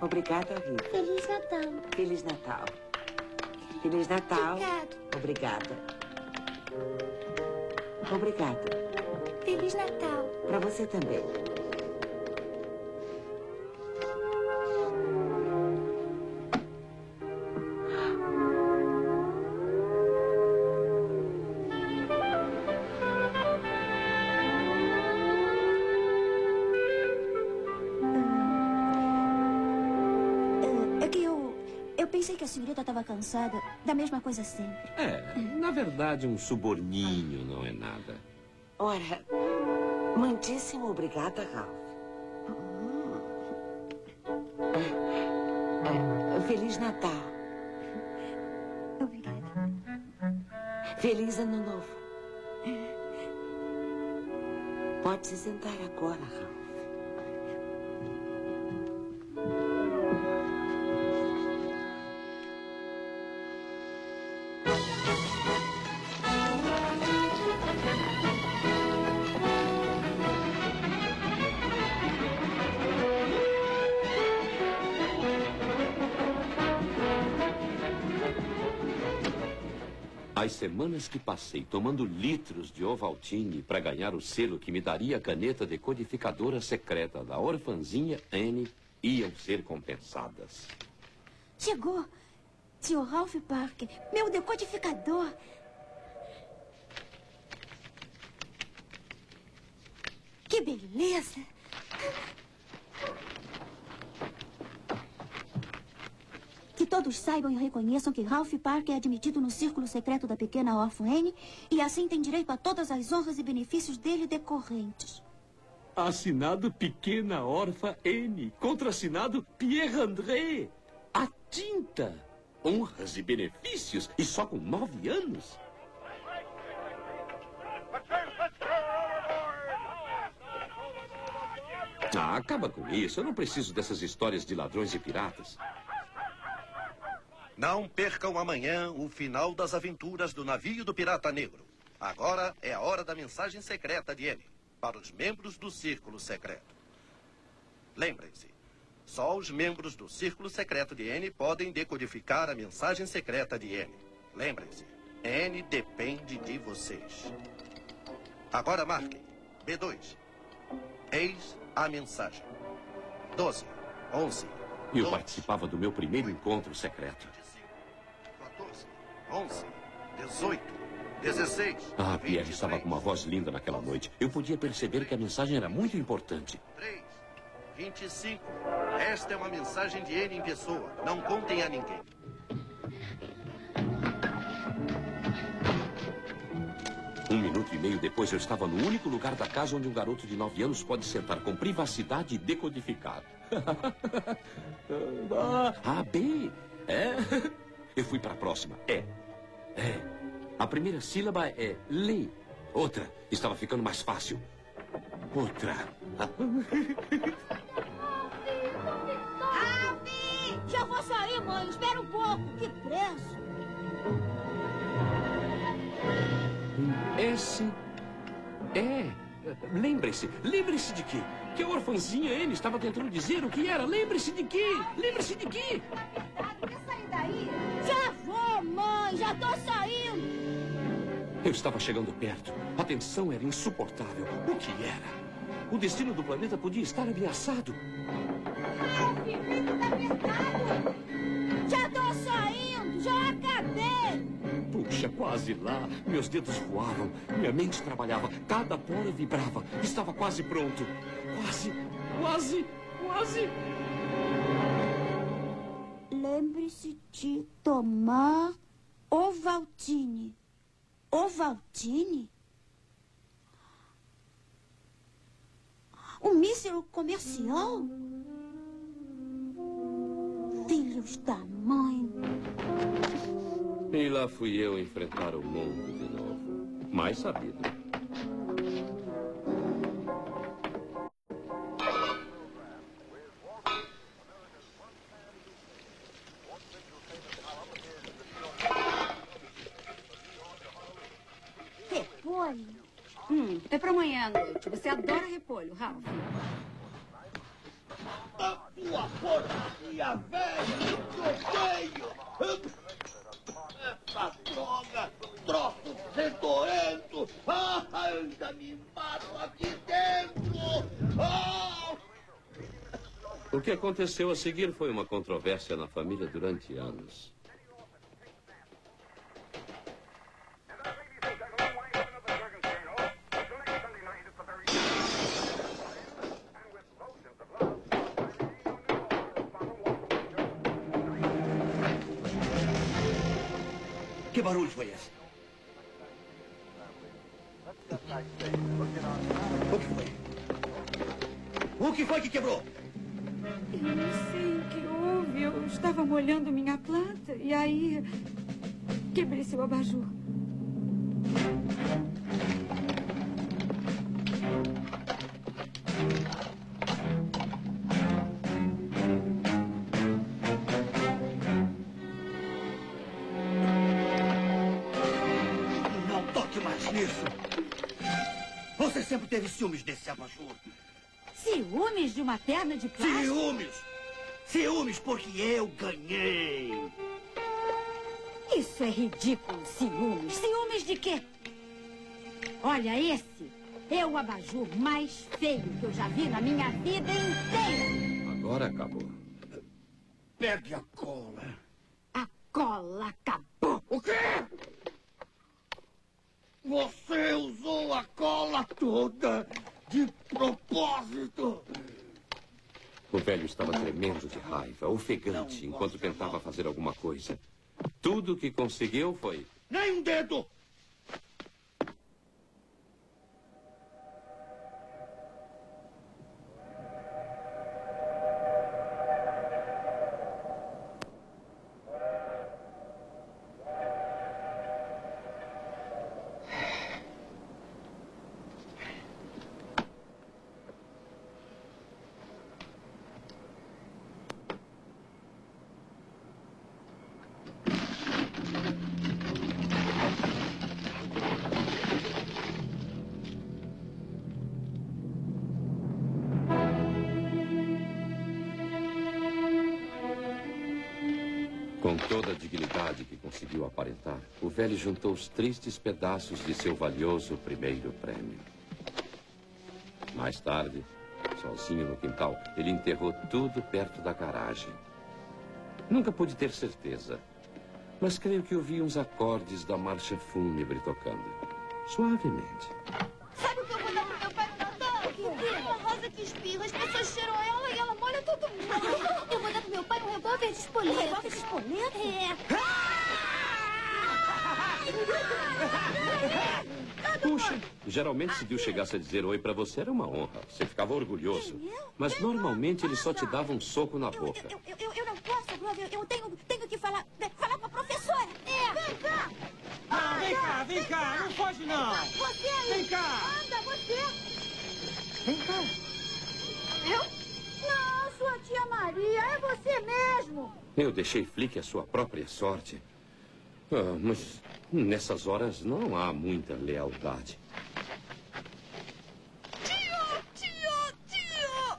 Obrigada, Rita. Feliz Natal. Feliz Natal. Feliz Natal. Obrigado. Obrigada. Obrigada. Feliz Natal. Para você também. É que eu pensei que a senhorita estava cansada da mesma coisa sempre. Na verdade, um suborninho não é nada. Ora, muitíssimo obrigada, Ralph. Feliz Natal. Obrigada. Feliz Ano Novo. Pode se sentar agora, Ralph. As semanas que passei tomando litros de Ovaltine para ganhar o selo que me daria a caneta decodificadora secreta da orfanzinha Annie iam ser compensadas. Chegou. Sr. Ralph Parker, meu decodificador. Que beleza. Que todos saibam e reconheçam que Ralph Parker é admitido no círculo secreto da pequena órfã Annie e assim tem direito a todas as honras e benefícios dele decorrentes. Assinado Pequena Órfã Annie. Contrassinado Pierre André. A tinta. Honras e benefícios. E só com 9 anos. Acaba com isso. Eu não preciso dessas histórias de ladrões e piratas. Não percam amanhã o final das aventuras do navio do Pirata Negro. Agora é a hora da mensagem secreta de Annie, para os membros do Círculo Secreto. Lembrem-se, só os membros do Círculo Secreto de Annie podem decodificar a mensagem secreta de Annie. Lembrem-se, Annie depende de vocês. Agora marquem. B2. Eis a mensagem. 12, 11... Eu participava do meu primeiro encontro secreto. 14, 11, 18, 16... Pierre estava com uma voz linda naquela noite. Eu podia perceber que a mensagem era muito importante. 3, 25. Esta é uma mensagem de Annie em pessoa. Não contem a ninguém. Um minuto e meio depois, eu estava no único lugar da casa onde um garoto de 9 anos pode sentar com privacidade e decodificar. B. Eu fui para a próxima. A primeira sílaba é lê. Outra. Estava ficando mais fácil. Outra. Alfie! Já vou sair, mãe. Espera um pouco. Que pressa. S. Lembre-se de quê? Que a orfanzinha Annie estava tentando dizer o que era. Lembre-se de quê? Lembre-se de quê? Quer sair daí? Já vou, mãe. Já tô saindo. Eu estava chegando perto. A tensão era insuportável. O que era? O destino do planeta podia estar ameaçado. Alfie, fica apertado. Já tô saindo. Já acabei. Puxa, quase lá. Meus dedos voavam. Minha mente trabalhava. Cada pora vibrava. Estava quase pronto. Quase. Lembre-se de tomar Ovaltine. Ovaltine? Um míssil comercial? Filhos da mãe. E lá fui eu enfrentar o mundo de novo. Mais sabido. Repolho? É para amanhã à noite. Você adora repolho, Ralph. A tua porcaria velha que odeio! Essa droga! Troço fedorento! Ah, ainda me mato aqui dentro! Ah! O que aconteceu a seguir foi uma controvérsia na família durante anos. Que barulho foi esse? O que foi? O que foi que quebrou? Eu não sei o que houve. Eu estava molhando minha planta e aí quebrei seu abajur. Não toque mais nisso. Você sempre teve ciúmes desse abajur. Ciúmes de uma perna de plástico? Ciúmes! Ciúmes porque eu ganhei! Isso é ridículo, ciúmes. Ciúmes de quê? Olha, esse é o abajur mais feio que eu já vi na minha vida inteira. Agora acabou. Pegue a cola. A cola acabou. O quê? Você usou a cola toda de propósito. O velho estava tremendo de raiva, ofegante, enquanto tentava fazer alguma coisa. Tudo que conseguiu foi... Nem um dedo! Com toda a dignidade que conseguiu aparentar, o velho juntou os tristes pedaços de seu valioso primeiro prêmio. Mais tarde, sozinho no quintal, ele enterrou tudo perto da garagem. Nunca pude ter certeza, mas creio que ouvi uns acordes da marcha fúnebre tocando, suavemente. Sabe o que eu vou dar pro meu pai no Natal? Uma rosa que espirra, as pessoas cheiram ela e ela molha todo mundo. Eu vou dar pro meu pai um revólver de espoleta. Um revólver de espoleta? Puxa, geralmente se Bill chegasse a dizer oi pra você era uma honra. Você ficava orgulhoso. Mas normalmente ele só te dava um soco na boca. Eu não posso, Grover. Eu tenho que falar com a professora. Vem cá. Vem cá, não foge não. Você aí. Vem cá. Anda, você. Vem cá. Eu? Não, sua tia Maria. É você mesmo. Eu deixei Flick à sua própria sorte. Mas nessas horas não há muita lealdade. Tio!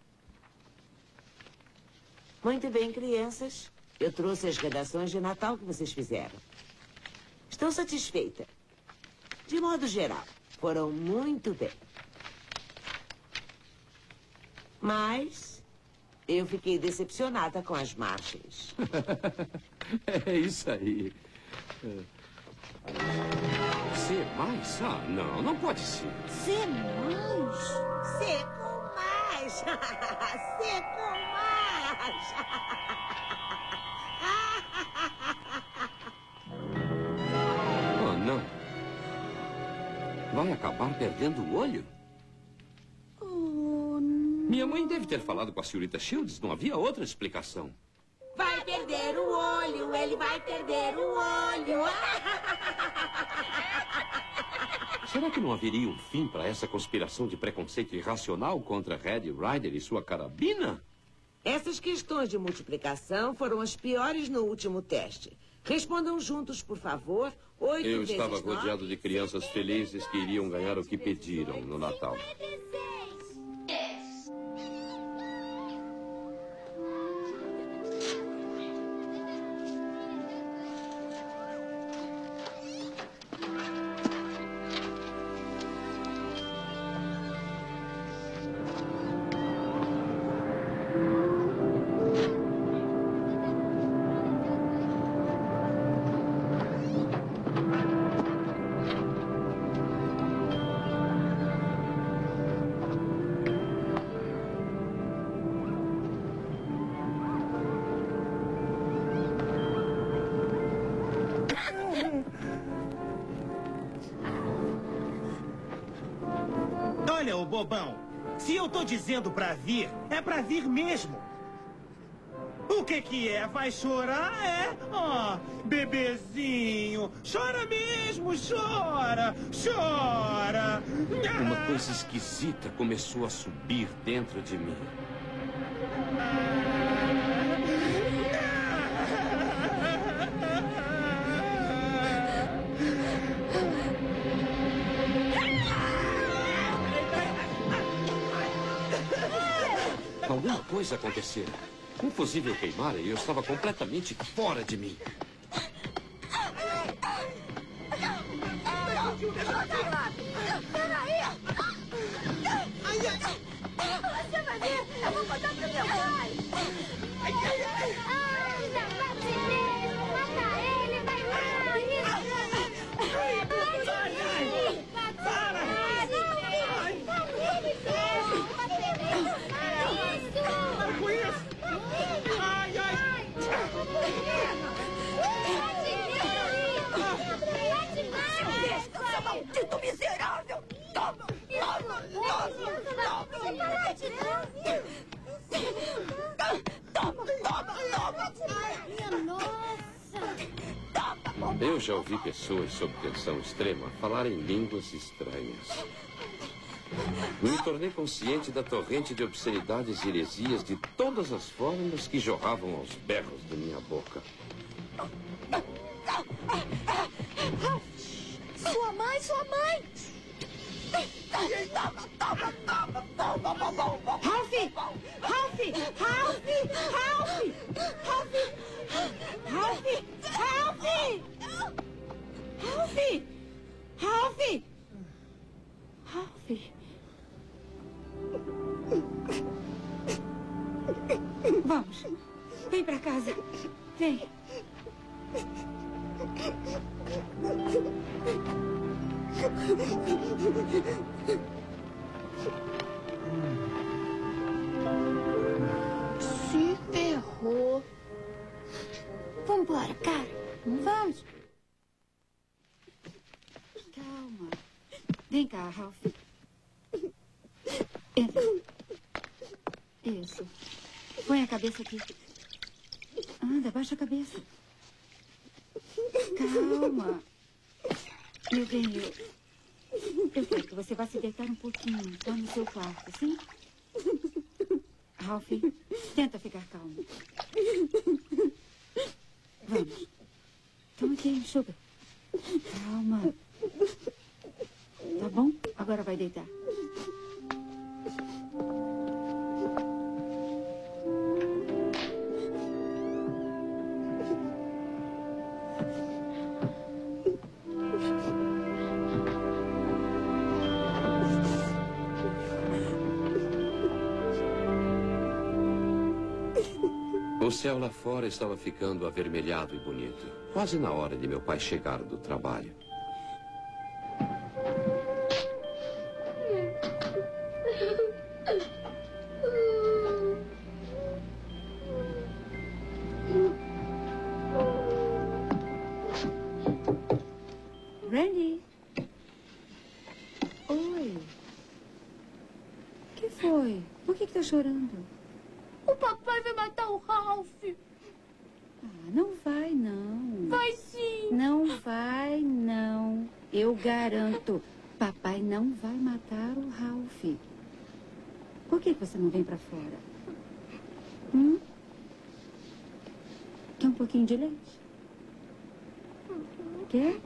Muito bem, crianças. Eu trouxe as redações de Natal que vocês fizeram. Estou satisfeita. De modo geral, foram muito bem. Mas eu fiquei decepcionada com as margens. É isso aí. C mais? Ah, não pode ser. C mais? C com mais! C com mais! Oh, não. Vai acabar perdendo o olho? Minha mãe deve ter falado com a senhorita Shields. Não havia outra explicação. Vai perder o olho, ele vai perder o olho. Será que não haveria um fim para essa conspiração de preconceito irracional contra Red Ryder e sua carabina? Essas questões de multiplicação foram as piores no último teste. Respondam juntos, por favor. 8 Eu vezes estava 9. rodeado de crianças felizes que iriam ganhar o que pediram no Natal. bobão. Se eu tô dizendo pra vir, é pra vir mesmo. O que é? Vai chorar, é? Oh, bebezinho. Chora mesmo, chora. Chora. Uma coisa esquisita começou a subir dentro de mim. Alguma coisa acontecera. Um fusível queimara e eu estava completamente fora de mim. Peraí! Você vai ver! Eu vou contar pro meu pai! Ai, não bate nele! Mata ele! Vai lá! Maldito miserável! Toma! Toma! Toma! Eu já ouvi pessoas sob tensão extrema falar em línguas estranhas. Me tornei consciente da torrente de obscenidades e heresias de todas as formas que jorravam aos berros de minha boca. Sua mãe! Toma! Ralphie! Vamos. Vem pra casa. Vem. Se ferrou. Vambora, cara. Vamos. Calma. Vem cá, Ralph. Entra. Isso. Põe a cabeça aqui. Anda, baixa a cabeça. Calma. Meu bem, eu quero que você vá se deitar um pouquinho lá no seu quarto, sim? Ralph, tenta ficar calmo. Vamos. Toma aqui, enxuga. Calma. Tá bom? Agora vai deitar. O céu lá fora estava ficando avermelhado e bonito. Quase na hora de meu pai chegar do trabalho. Randy? Oi. O que foi? Por que tá chorando? O papai vai matar o Ralph. Ah, não vai, não. Vai sim. Não vai, não. Eu garanto. Papai não vai matar o Ralph. Por que você não vem pra fora? Quer um pouquinho de leite? Quer?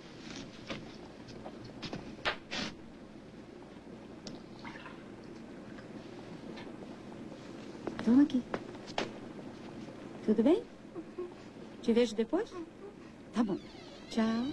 Toma aqui. Tudo bem? Te vejo depois? Tá bom. Tchau.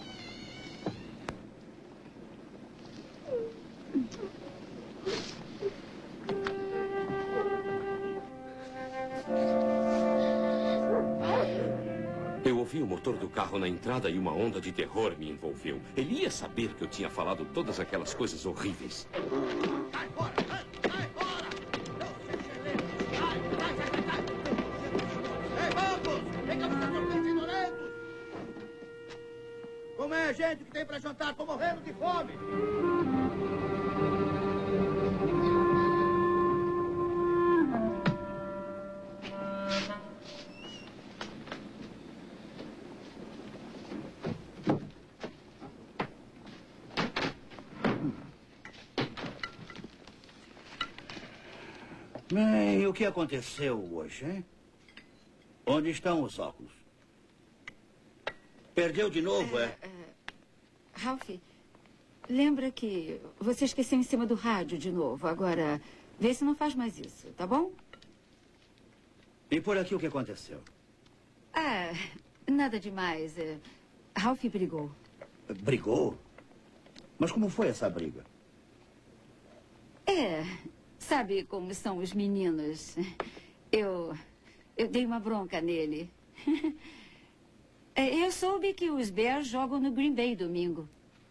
Eu ouvi o motor do carro na entrada e uma onda de terror me envolveu. Ele ia saber que eu tinha falado todas aquelas coisas horríveis. Como é, gente? O que tem pra jantar? Tô morrendo de fome. Bem, o que aconteceu hoje, hein? Onde estão os óculos? Perdeu de novo, é? Ralph, lembra que você esqueceu em cima do rádio de novo. Agora, vê se não faz mais isso, tá bom? E por aqui o que aconteceu? Ah, nada demais. Ralph brigou. Brigou? Mas como foi essa briga? Sabe como são os meninos? Eu dei uma bronca nele. Eu soube que os Bears jogam no Green Bay domingo.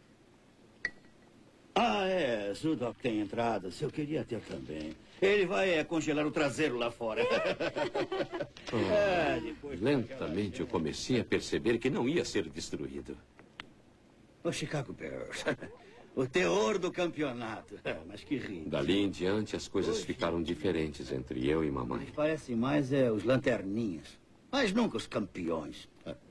Ah, é. Zudok tem entradas. Eu queria ter também. Ele vai congelar o traseiro lá fora. Lentamente eu comecei a perceber que não ia ser destruído. O Chicago Bears. O terror do campeonato. Mas que rim. Dali em diante, as coisas ficaram diferentes entre eu e mamãe. Parecem mais os lanterninhas. Mas nunca os campeões.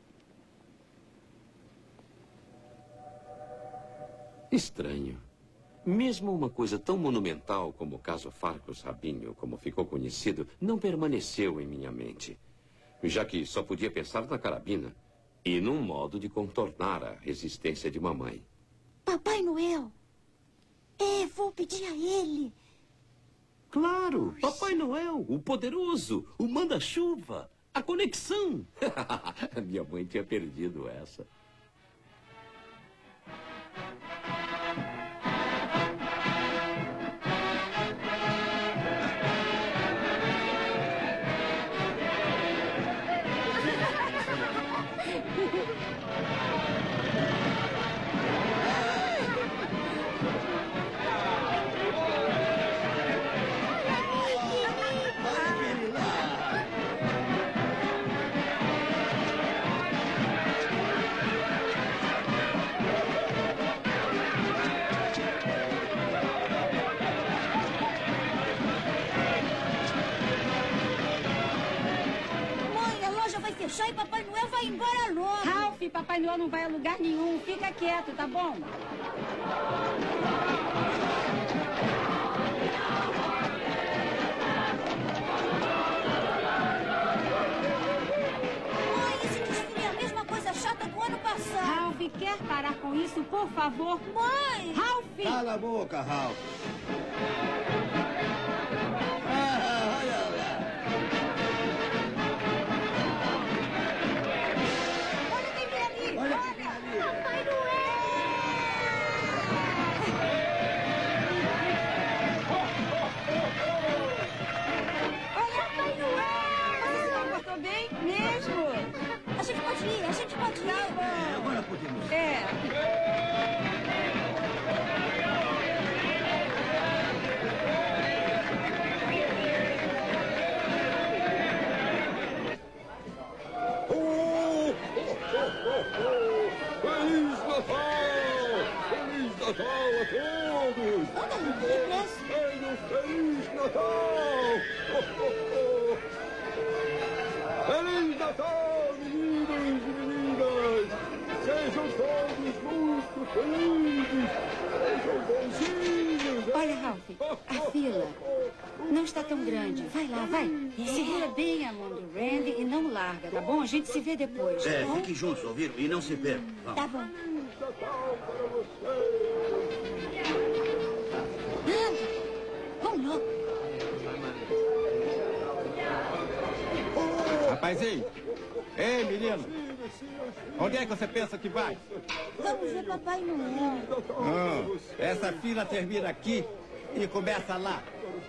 Estranho. Mesmo uma coisa tão monumental como o caso Farkas Rabinho, como ficou conhecido, não permaneceu em minha mente. Já que só podia pensar na carabina e num modo de contornar a resistência de mamãe. Papai Noel. Vou pedir a ele. Claro, Papai Noel, o poderoso, o manda-chuva, a conexão. Minha mãe tinha perdido essa. E Papai Noel vai embora logo. Ralph, Papai Noel não vai a lugar nenhum. Fica quieto, tá bom? Mãe, esse desfile é a mesma coisa chata do ano passado. Ralph, quer parar com isso, por favor? Mãe! Ralph! Cala a boca, Ralph. A gente pode ir. Agora podemos. Feliz Natal! Feliz Natal a todos! Feliz Natal! Feliz Natal, meninos e meninas! Sejam todos muito felizes! Sejam bonzinhos! Olha, Ralph, a fila não está tão grande. Vai lá, vai. Segura bem a mão do Randy e não larga, tá bom? A gente se vê depois, tá bom? Fiquem juntos, ouviram? E não se percam. Tá bom. Vamos logo. Rapazinho! Ei, menino! Onde é que você pensa que vai? Vamos ver Papai Noel. Essa fila termina aqui e começa lá.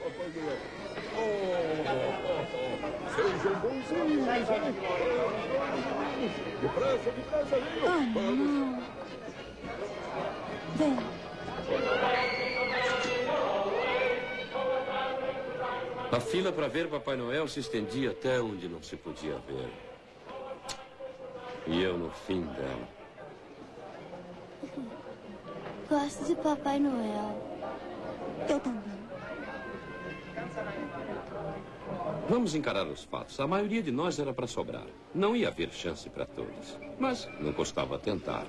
Sejam bonzinhos, hein? Depressa, depressa, não. Vem. A fila para ver Papai Noel se estendia até onde não se podia ver. E eu no fim dela. Gosto de Papai Noel. Eu também. Vamos encarar os fatos. A maioria de nós era para sobrar. Não ia haver chance para todos. Mas não custava tentar.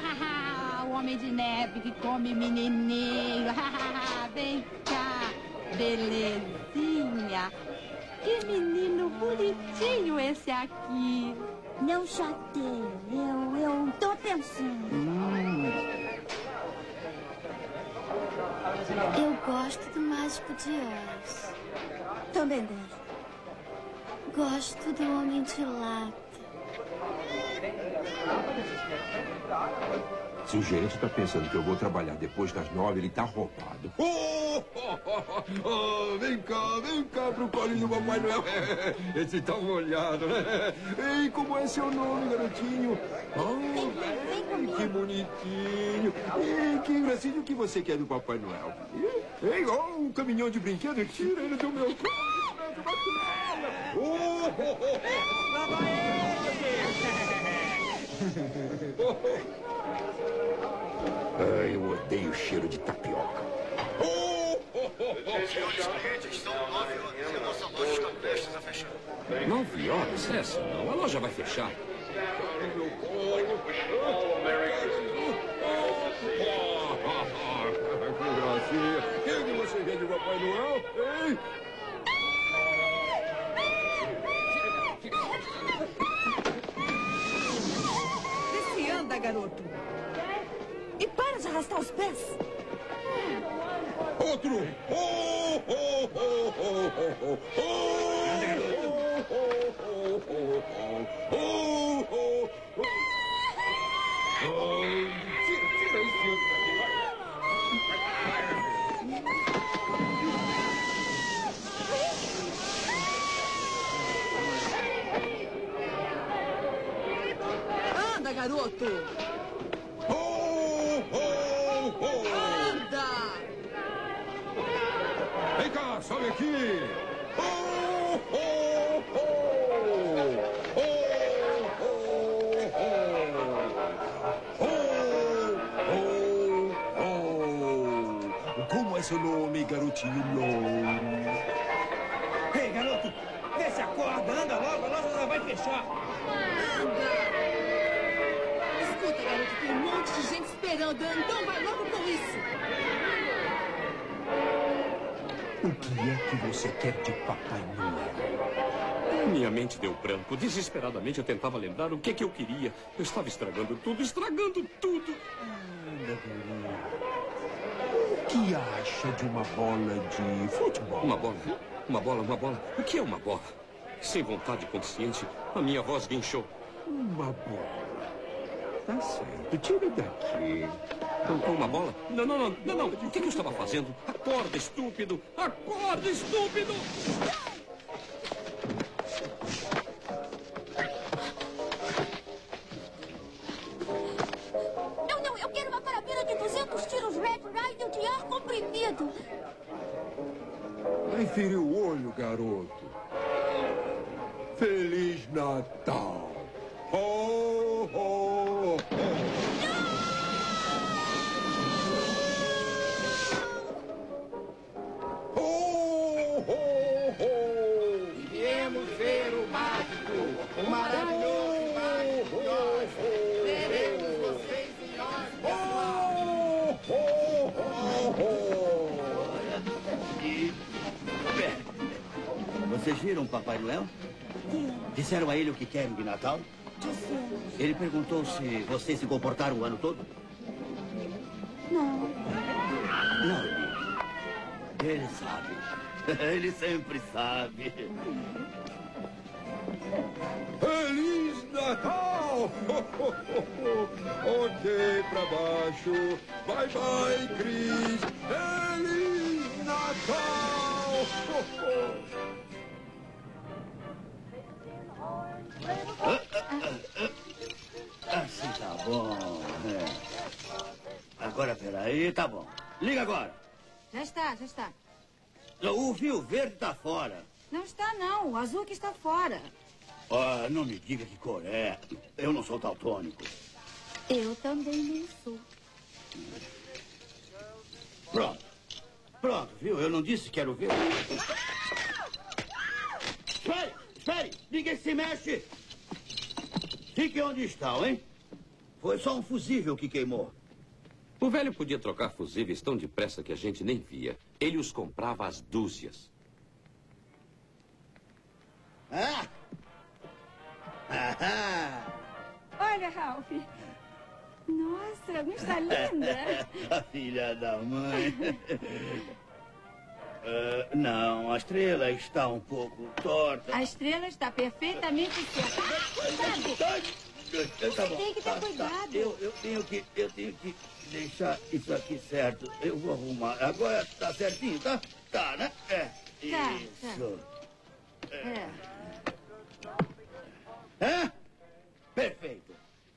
O Homem de Neve que come menininho. Vem cá. belezinha. Que menino bonitinho esse aqui. Não chateie. Eu tô pensando. Eu gosto do Mágico de Oz. Também gosto. Gosto do Homem de Lata. Se o gerente está pensando que eu vou trabalhar depois das 9, ele está roubado. Vem cá pro colinho do Papai Noel. Esse tá molhado, né? Ei, como é seu nome, garotinho? Que bonitinho. Ei, que engraçadinho. O que você quer do Papai Noel? Ei, um caminhão de brinquedo. Tira ele do meu colo. Lá vai Ai, eu odeio o cheiro de tapioca. Senhores clientes, estão 9 horas e a nossa loja está prestes a fechar. 9 horas? Essa não. A loja vai fechar. Que gracinha. Quem que você quer de Papai Noel? Ei! Desce, anda, garoto. E para de arrastar os pés. Outro! Tira isso daqui, vai. Anda, garoto. Anda! Vem cá, sobe aqui! Como é seu nome, garotinho louro? Ei, garoto, vê se acorda, anda logo, a loja já vai fechar. Anda! Escuta, garoto, tem um monte de gente esperando, então vai logo com isso. O que é que você quer de Papai Noel? Minha mente deu branco. Desesperadamente eu tentava lembrar o que eu queria. Eu estava estragando tudo, estragando tudo. O que acha de uma bola de futebol? Uma bola? Uma bola? O que é uma bola? Sem vontade consciente, a minha voz guinchou. Uma bola. Tá certo, tira daqui. Uma bola? Não. O que eu estava fazendo? Acorda, estúpido! Acorda, estúpido! Não, eu quero uma carabina de 200 tiros Red Ryder de ar comprimido. Vai ferir o olho, garoto. Feliz Natal! Ho, ho, ho! Viemos ver o mágico, o maravilhoso mágico de Oz. Veremos vocês em Oz, pessoal. Vocês viram o Papai Noel? Disseram a ele o que querem de Natal? Disseram. Ele perguntou se vocês se comportaram o ano todo? Não. Não. Ele sabe. Ele sempre sabe. Feliz Natal! Ok, pra baixo. Bye, bye, Cris. Feliz Natal! Assim tá bom. Agora, peraí, tá bom. Liga agora. Já está. O fio verde tá fora. Não está, não. O azul que está fora. Ah, não me diga que cor é. Eu não sou daltônico. Eu também não sou. Pronto, viu? Eu não disse que era o verde. Espere! Ninguém se mexe! Fique onde estão, hein? Foi só um fusível que queimou. O velho podia trocar fusíveis tão depressa que a gente nem via. Ele os comprava às dúzias. Olha, Ralph. Nossa, não está linda? A filha da mãe. Não, a estrela está um pouco torta. A estrela está perfeitamente certa. Cuidado! Tá bom, tem que ter cuidado. Eu tenho que deixar isso aqui certo. Eu vou arrumar. Agora tá certinho, tá? Tá, né? Isso. Perfeito.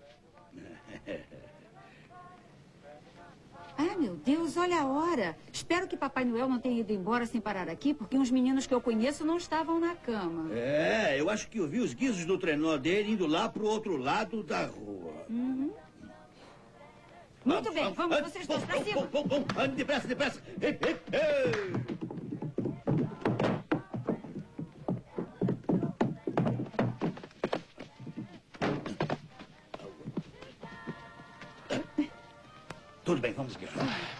Ah, meu Deus, olha a hora. Espero que Papai Noel não tenha ido embora sem parar aqui, porque uns meninos que eu conheço não estavam na cama. Eu acho que eu vi os guizos do trenó dele indo lá pro outro lado da rua. Uhum. Muito bem, vamos vocês dois pra cima. Vamos, depressa, depressa. Ei. Tudo bem, vamos aqui.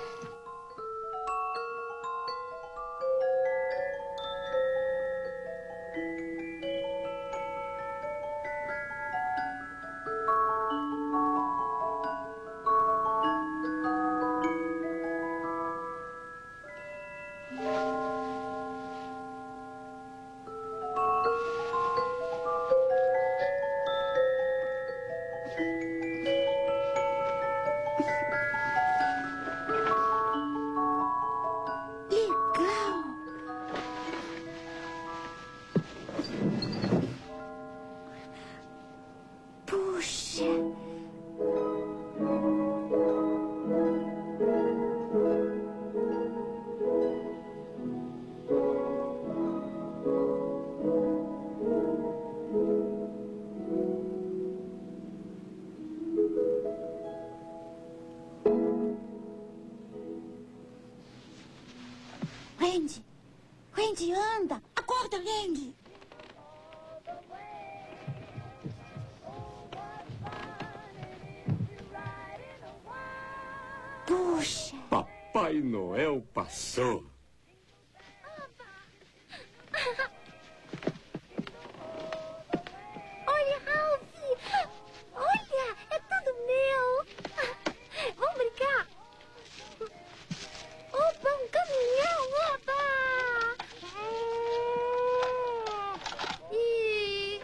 Randy, anda! Acorda, Randy! Puxa! Papai Noel passou. Olha, Ralph! Olha, é tudo meu! Vamos brincar? Opa, um caminhão! Opa! Ei!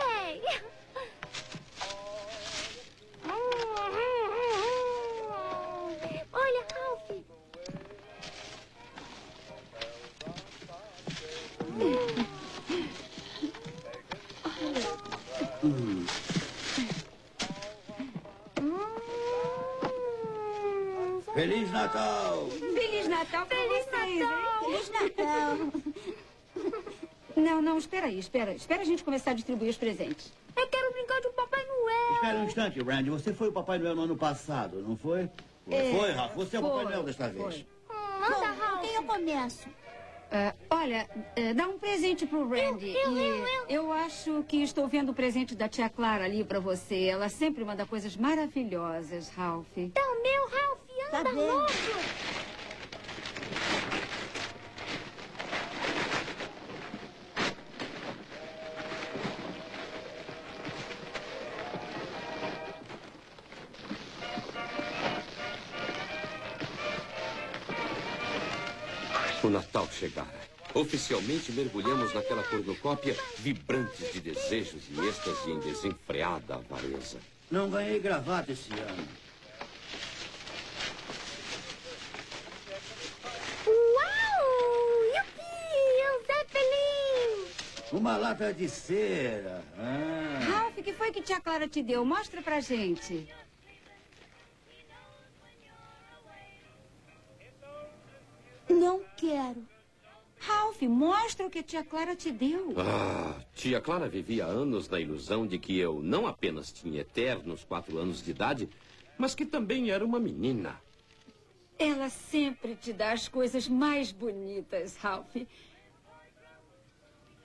Olha, Ralph! Feliz Natal! Feliz Natal pra vocês, hein? Feliz Natal! Não, espera aí, espera a gente começar a distribuir os presentes. Eu quero brincar de Papai Noel! Espera um instante, Randy. Você foi o Papai Noel no ano passado, não foi? Foi, Ralph. Você é o Papai Noel desta vez. Anda, Ralph. Quem eu começo? Olha, dá um presente pro Randy. Eu acho que estou vendo o presente da tia Clara ali pra você. Ela sempre manda coisas maravilhosas, Ralph. Tá o meu, Ralph! Anda logo! O Natal chegara. Oficialmente mergulhamos naquela cornucópia vibrante de desejos e êxtase em desenfreada avareza. Não ganhei gravata esse ano. Uau! Yupi! O Zeppelin! Uma lata de cera. Ralph, o que foi que tia Clara te deu? Mostra pra gente. Não quero. Ralph, mostra o que a tia Clara te deu. Tia Clara vivia anos na ilusão de que eu não apenas tinha eternos 4 anos de idade, mas que também era uma menina. Ela sempre te dá as coisas mais bonitas, Ralph.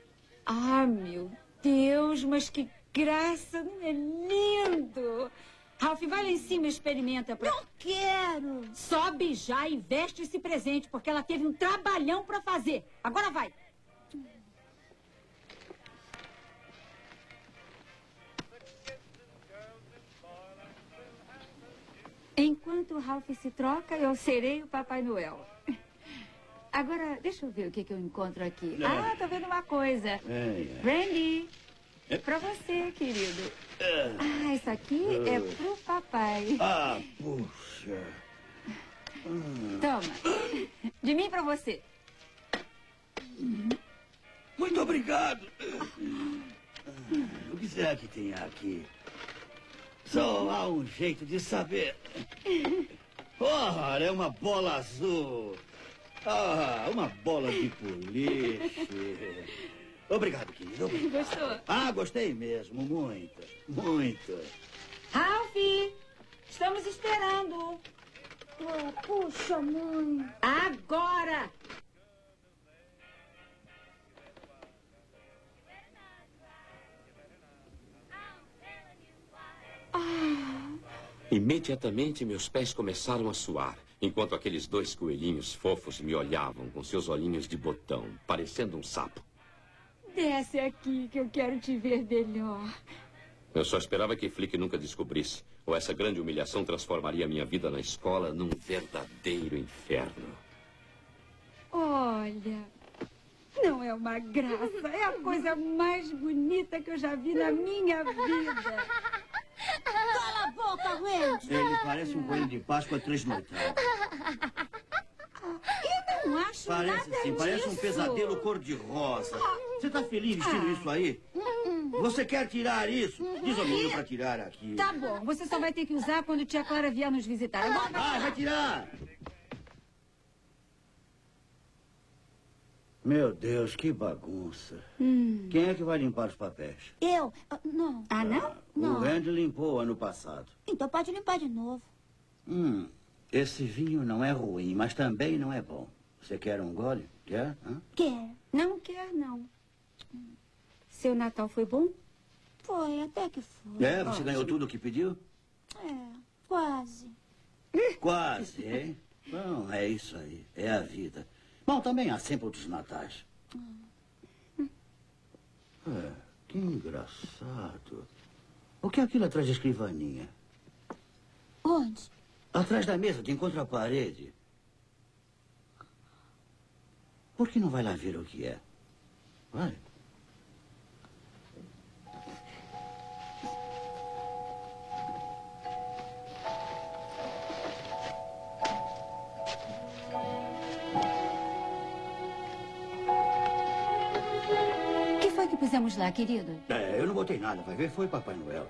Ah, meu Deus, mas que graça, não é lindo? Ralph, vai lá em cima e experimenta. Não quero. Sobe já e veste esse presente, porque ela teve um trabalhão pra fazer. Agora vai. Enquanto o Ralph se troca, eu serei o Papai Noel. Agora, deixa eu ver o que eu encontro aqui. Ah, tô vendo uma coisa. Randy, pra você, querido. Ah, isso aqui é pro papai. Ah, puxa. Toma. De mim pra você. Muito obrigado. O que será que tem aqui? Só há um jeito de saber. Oh, é uma bola azul. Ah, uma bola de boliche. Obrigado, querido. Obrigado. Gostou? Ah, gostei mesmo. Muito, muito. Ralph, estamos esperando. Puxa, mãe. Agora! Imediatamente meus pés começaram a suar, enquanto aqueles 2 coelhinhos fofos me olhavam com seus olhinhos de botão, parecendo um sapo. Desce aqui que eu quero te ver melhor. Eu só esperava que Flick nunca descobrisse, ou essa grande humilhação transformaria minha vida na escola num verdadeiro inferno. Olha, não é uma graça, é a coisa mais bonita que eu já vi na minha vida. Cala a boca, Randy. Ele parece um coelho de Páscoa tresnoitado. Eu não acho Parece nada sim, disso. parece um pesadelo cor-de-rosa. Você tá feliz vestindo isso aí? Você quer tirar isso? Diz ao menino pra tirar aqui. Tá bom, você só vai ter que usar quando tia Clara vier nos visitar. Agora Vai tirar! Meu Deus, que bagunça. Quem é que vai limpar os papéis? Eu? Não. Ah, não? Não. O Randy limpou ano passado. Então pode limpar de novo. Esse vinho não é ruim, mas também não é bom. Você quer um gole? Quer? Hã? Quer. Não quer, não. Seu Natal foi bom? Foi, até que foi. É, você ganhou tudo o que pediu? É, quase. Quase, hein? Bom, é isso aí. É a vida. Bom, também há sempre outros natais. Que engraçado. O que é aquilo atrás da escrivaninha? Onde? Atrás da mesa, de encontro à parede. Por que não vai lá ver o que é? Vai. O que foi que pusemos lá, querido? Eu não botei nada, vai ver, foi Papai Noel.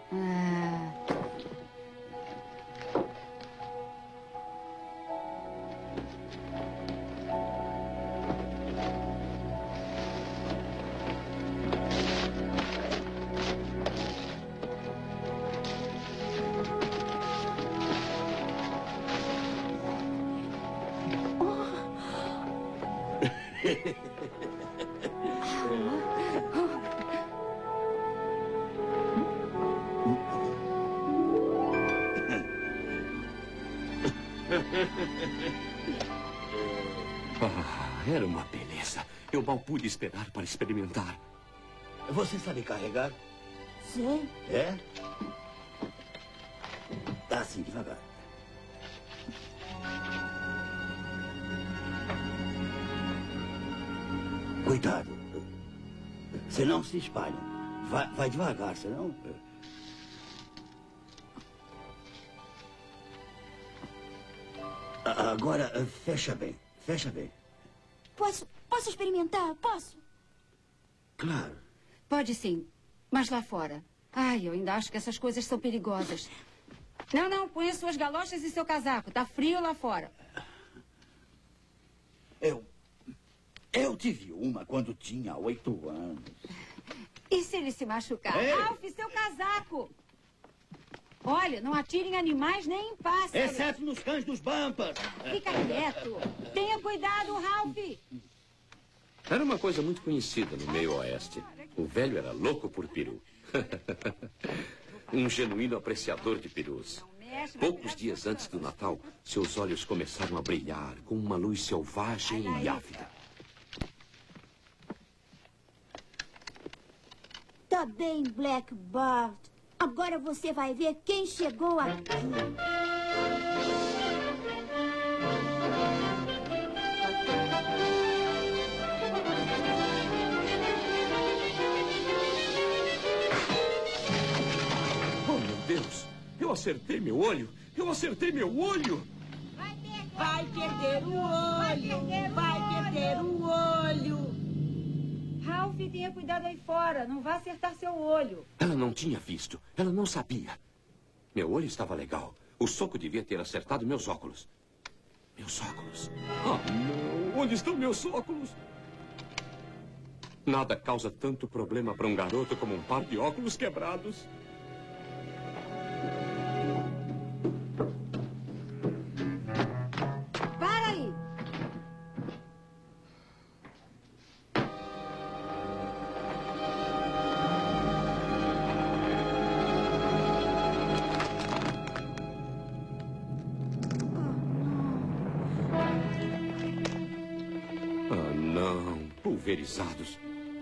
Era uma beleza. Eu mal pude esperar para experimentar. Você sabe carregar? Sei. É? Assim, devagar. Cuidado. Senão se espalham. Vai devagar, senão... Agora, fecha bem. Fecha bem. Posso experimentar? Posso? Claro. Pode sim, mas lá fora. Ai, eu ainda acho que essas coisas são perigosas. Não, põe as suas galochas e seu casaco. Tá frio lá fora. Eu tive uma quando tinha 8 anos. E se ele se machucar? Ei! Ralph, seu casaco! Olha, não atire em animais nem em pássaros. Exceto nos cães dos Bampas. Fica quieto. Tenha cuidado, Ralph. Era uma coisa muito conhecida no meio oeste. O velho era louco por peru. Um genuíno apreciador de perus. Poucos dias antes do Natal, seus olhos começaram a brilhar com uma luz selvagem e ávida. Tá bem, Blackbird. Agora você vai ver quem chegou aqui. Oh, meu Deus! Eu acertei meu olho! Eu acertei meu olho! Vai perder o olho! Vai perder o olho! Ralph, tenha cuidado aí fora. Não vá acertar seu olho. Ela não tinha visto. Ela não sabia. Meu olho estava legal. O soco devia ter acertado meus óculos. Meus óculos. Ah, não. Onde estão meus óculos? Nada causa tanto problema para um garoto como um par de óculos quebrados. Para aí. Ah, não. Pulverizados.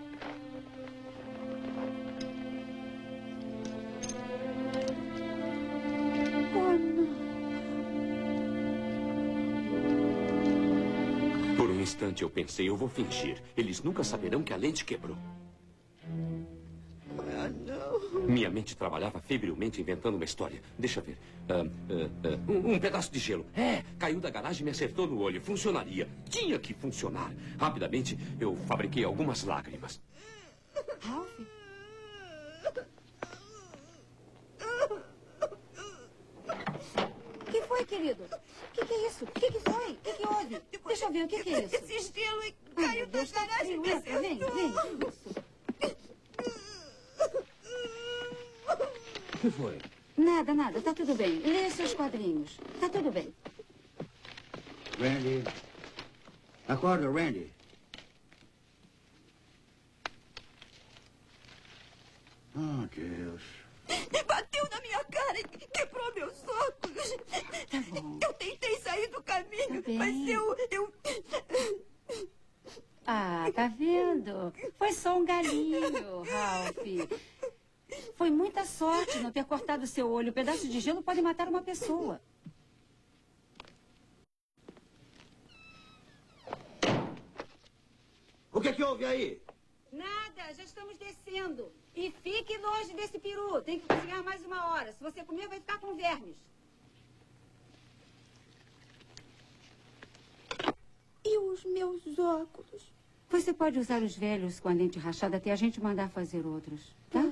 Por um instante eu pensei, eu vou fingir. Eles nunca saberão que a lente quebrou. Ah, não. Minha mente trabalhava febrilmente inventando uma história. Deixa eu ver. Um pedaço de gelo. Caiu da garagem e me acertou no olho. Funcionaria. Tinha que funcionar. Rapidamente, eu fabriquei algumas lágrimas. Ralph? O que foi, querido? O que é isso? O que foi? O que houve? Deixa eu ver, o que é isso? Esse gelo caiu da garagem e me Entra, vem, vem. Isso. O que foi? Nada, nada. Tá tudo bem. Lê seus quadrinhos. Tá tudo bem. Randy. Acorda, Randy. Oh, Deus. Bateu na minha cara e quebrou meus óculos. Tá bom. Eu tentei sair do caminho, Tá bem. mas eu... Ah, tá vendo? Foi só um galinho, Ralph. Foi muita sorte não ter cortado seu olho. Um pedaço de gelo pode matar uma pessoa. O que é que houve aí? Nada, já estamos descendo. E fique longe desse peru. Tem que cozinhar mais uma hora. Se você comer, vai ficar com vermes. E os meus óculos? Você pode usar os velhos com a lente rachada até a gente mandar fazer outros, tá?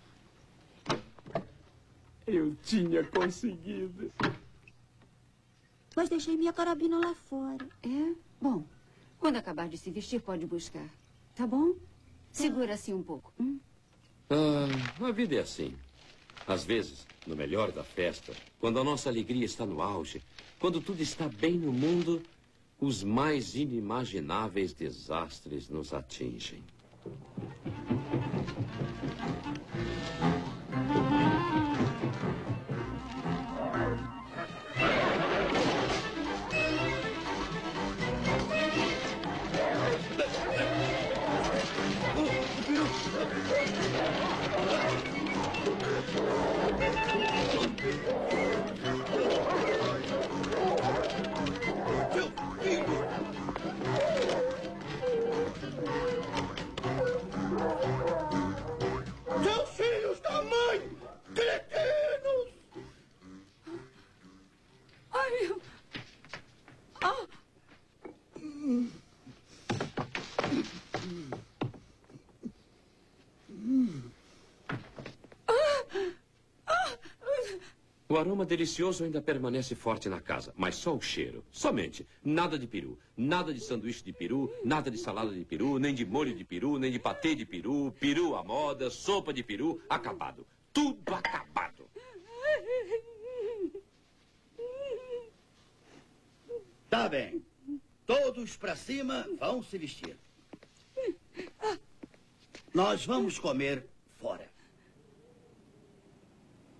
Eu tinha conseguido. Mas deixei minha carabina lá fora. É? Bom, quando acabar de se vestir, pode buscar. Tá bom? Segura assim um pouco. A vida é assim. Às vezes, no melhor da festa, quando a nossa alegria está no auge, quando tudo está bem no mundo, os mais inimagináveis desastres nos atingem. Seus filhos da mãe! Cretinos! Ai, meu... Ah! O aroma delicioso ainda permanece forte na casa, mas só o cheiro. Somente. Nada de peru. Nada de sanduíche de peru, nada de salada de peru, nem de molho de peru, nem de patê de peru, peru à moda, sopa de peru, acabado. Tudo acabado. Tá bem. Todos pra cima vão se vestir. Nós vamos comer fora.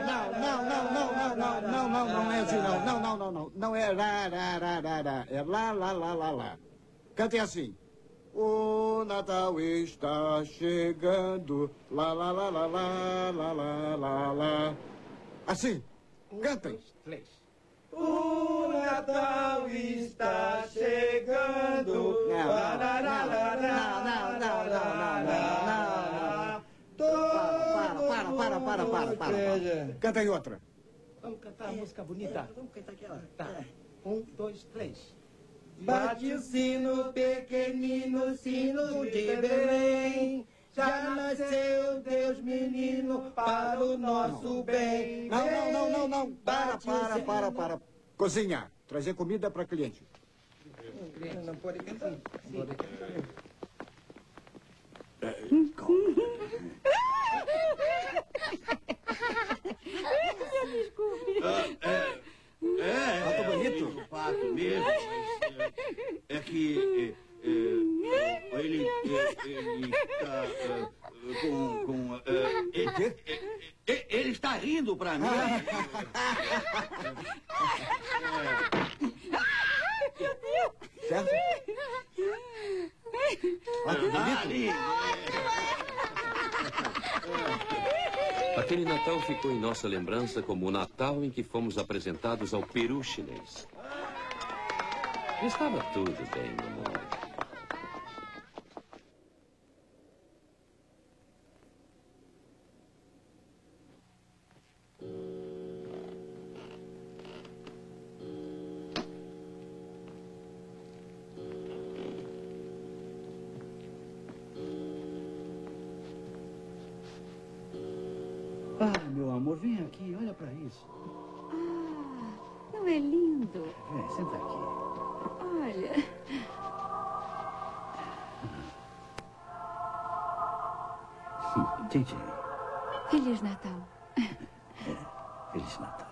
Não é assim, não. Não é lá. É lá. Cantem assim. O Natal está chegando, lá. Assim, cantem. 1, 2, 3. O Natal está chegando. Para. Canta aí outra. Vamos cantar a música bonita. Vamos cantar aquela. Tá. 1, 2, 3. Bate o sino pequenino, sino de Belém. Já nasceu Deus menino para o nosso bem. Não. Para. Cozinhar. Trazer comida para cliente. Não pode cantar. Pato bonito. Pato mesmo. É que ele está com ele está rindo para mim. Meu Deus! Certo? Aquele Natal ficou em nossa lembrança como o Natal em que fomos apresentados ao peru chinês. Estava tudo bem no mundo. Meu amor, vem aqui, olha para isso. Não é lindo? Vem, senta aqui. Olha. Tchim. Feliz Natal. Feliz Natal.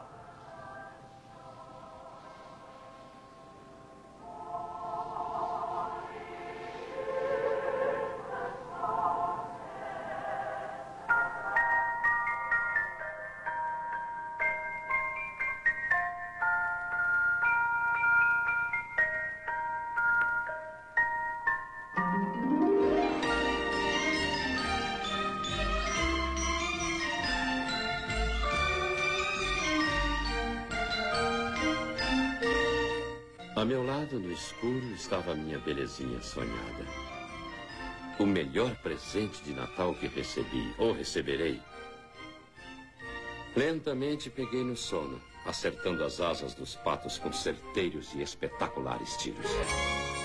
A meu lado, no escuro, estava a minha belezinha sonhada. O melhor presente de Natal que recebi, ou receberei. Lentamente peguei no sono, acertando as asas dos patos com certeiros e espetaculares tiros.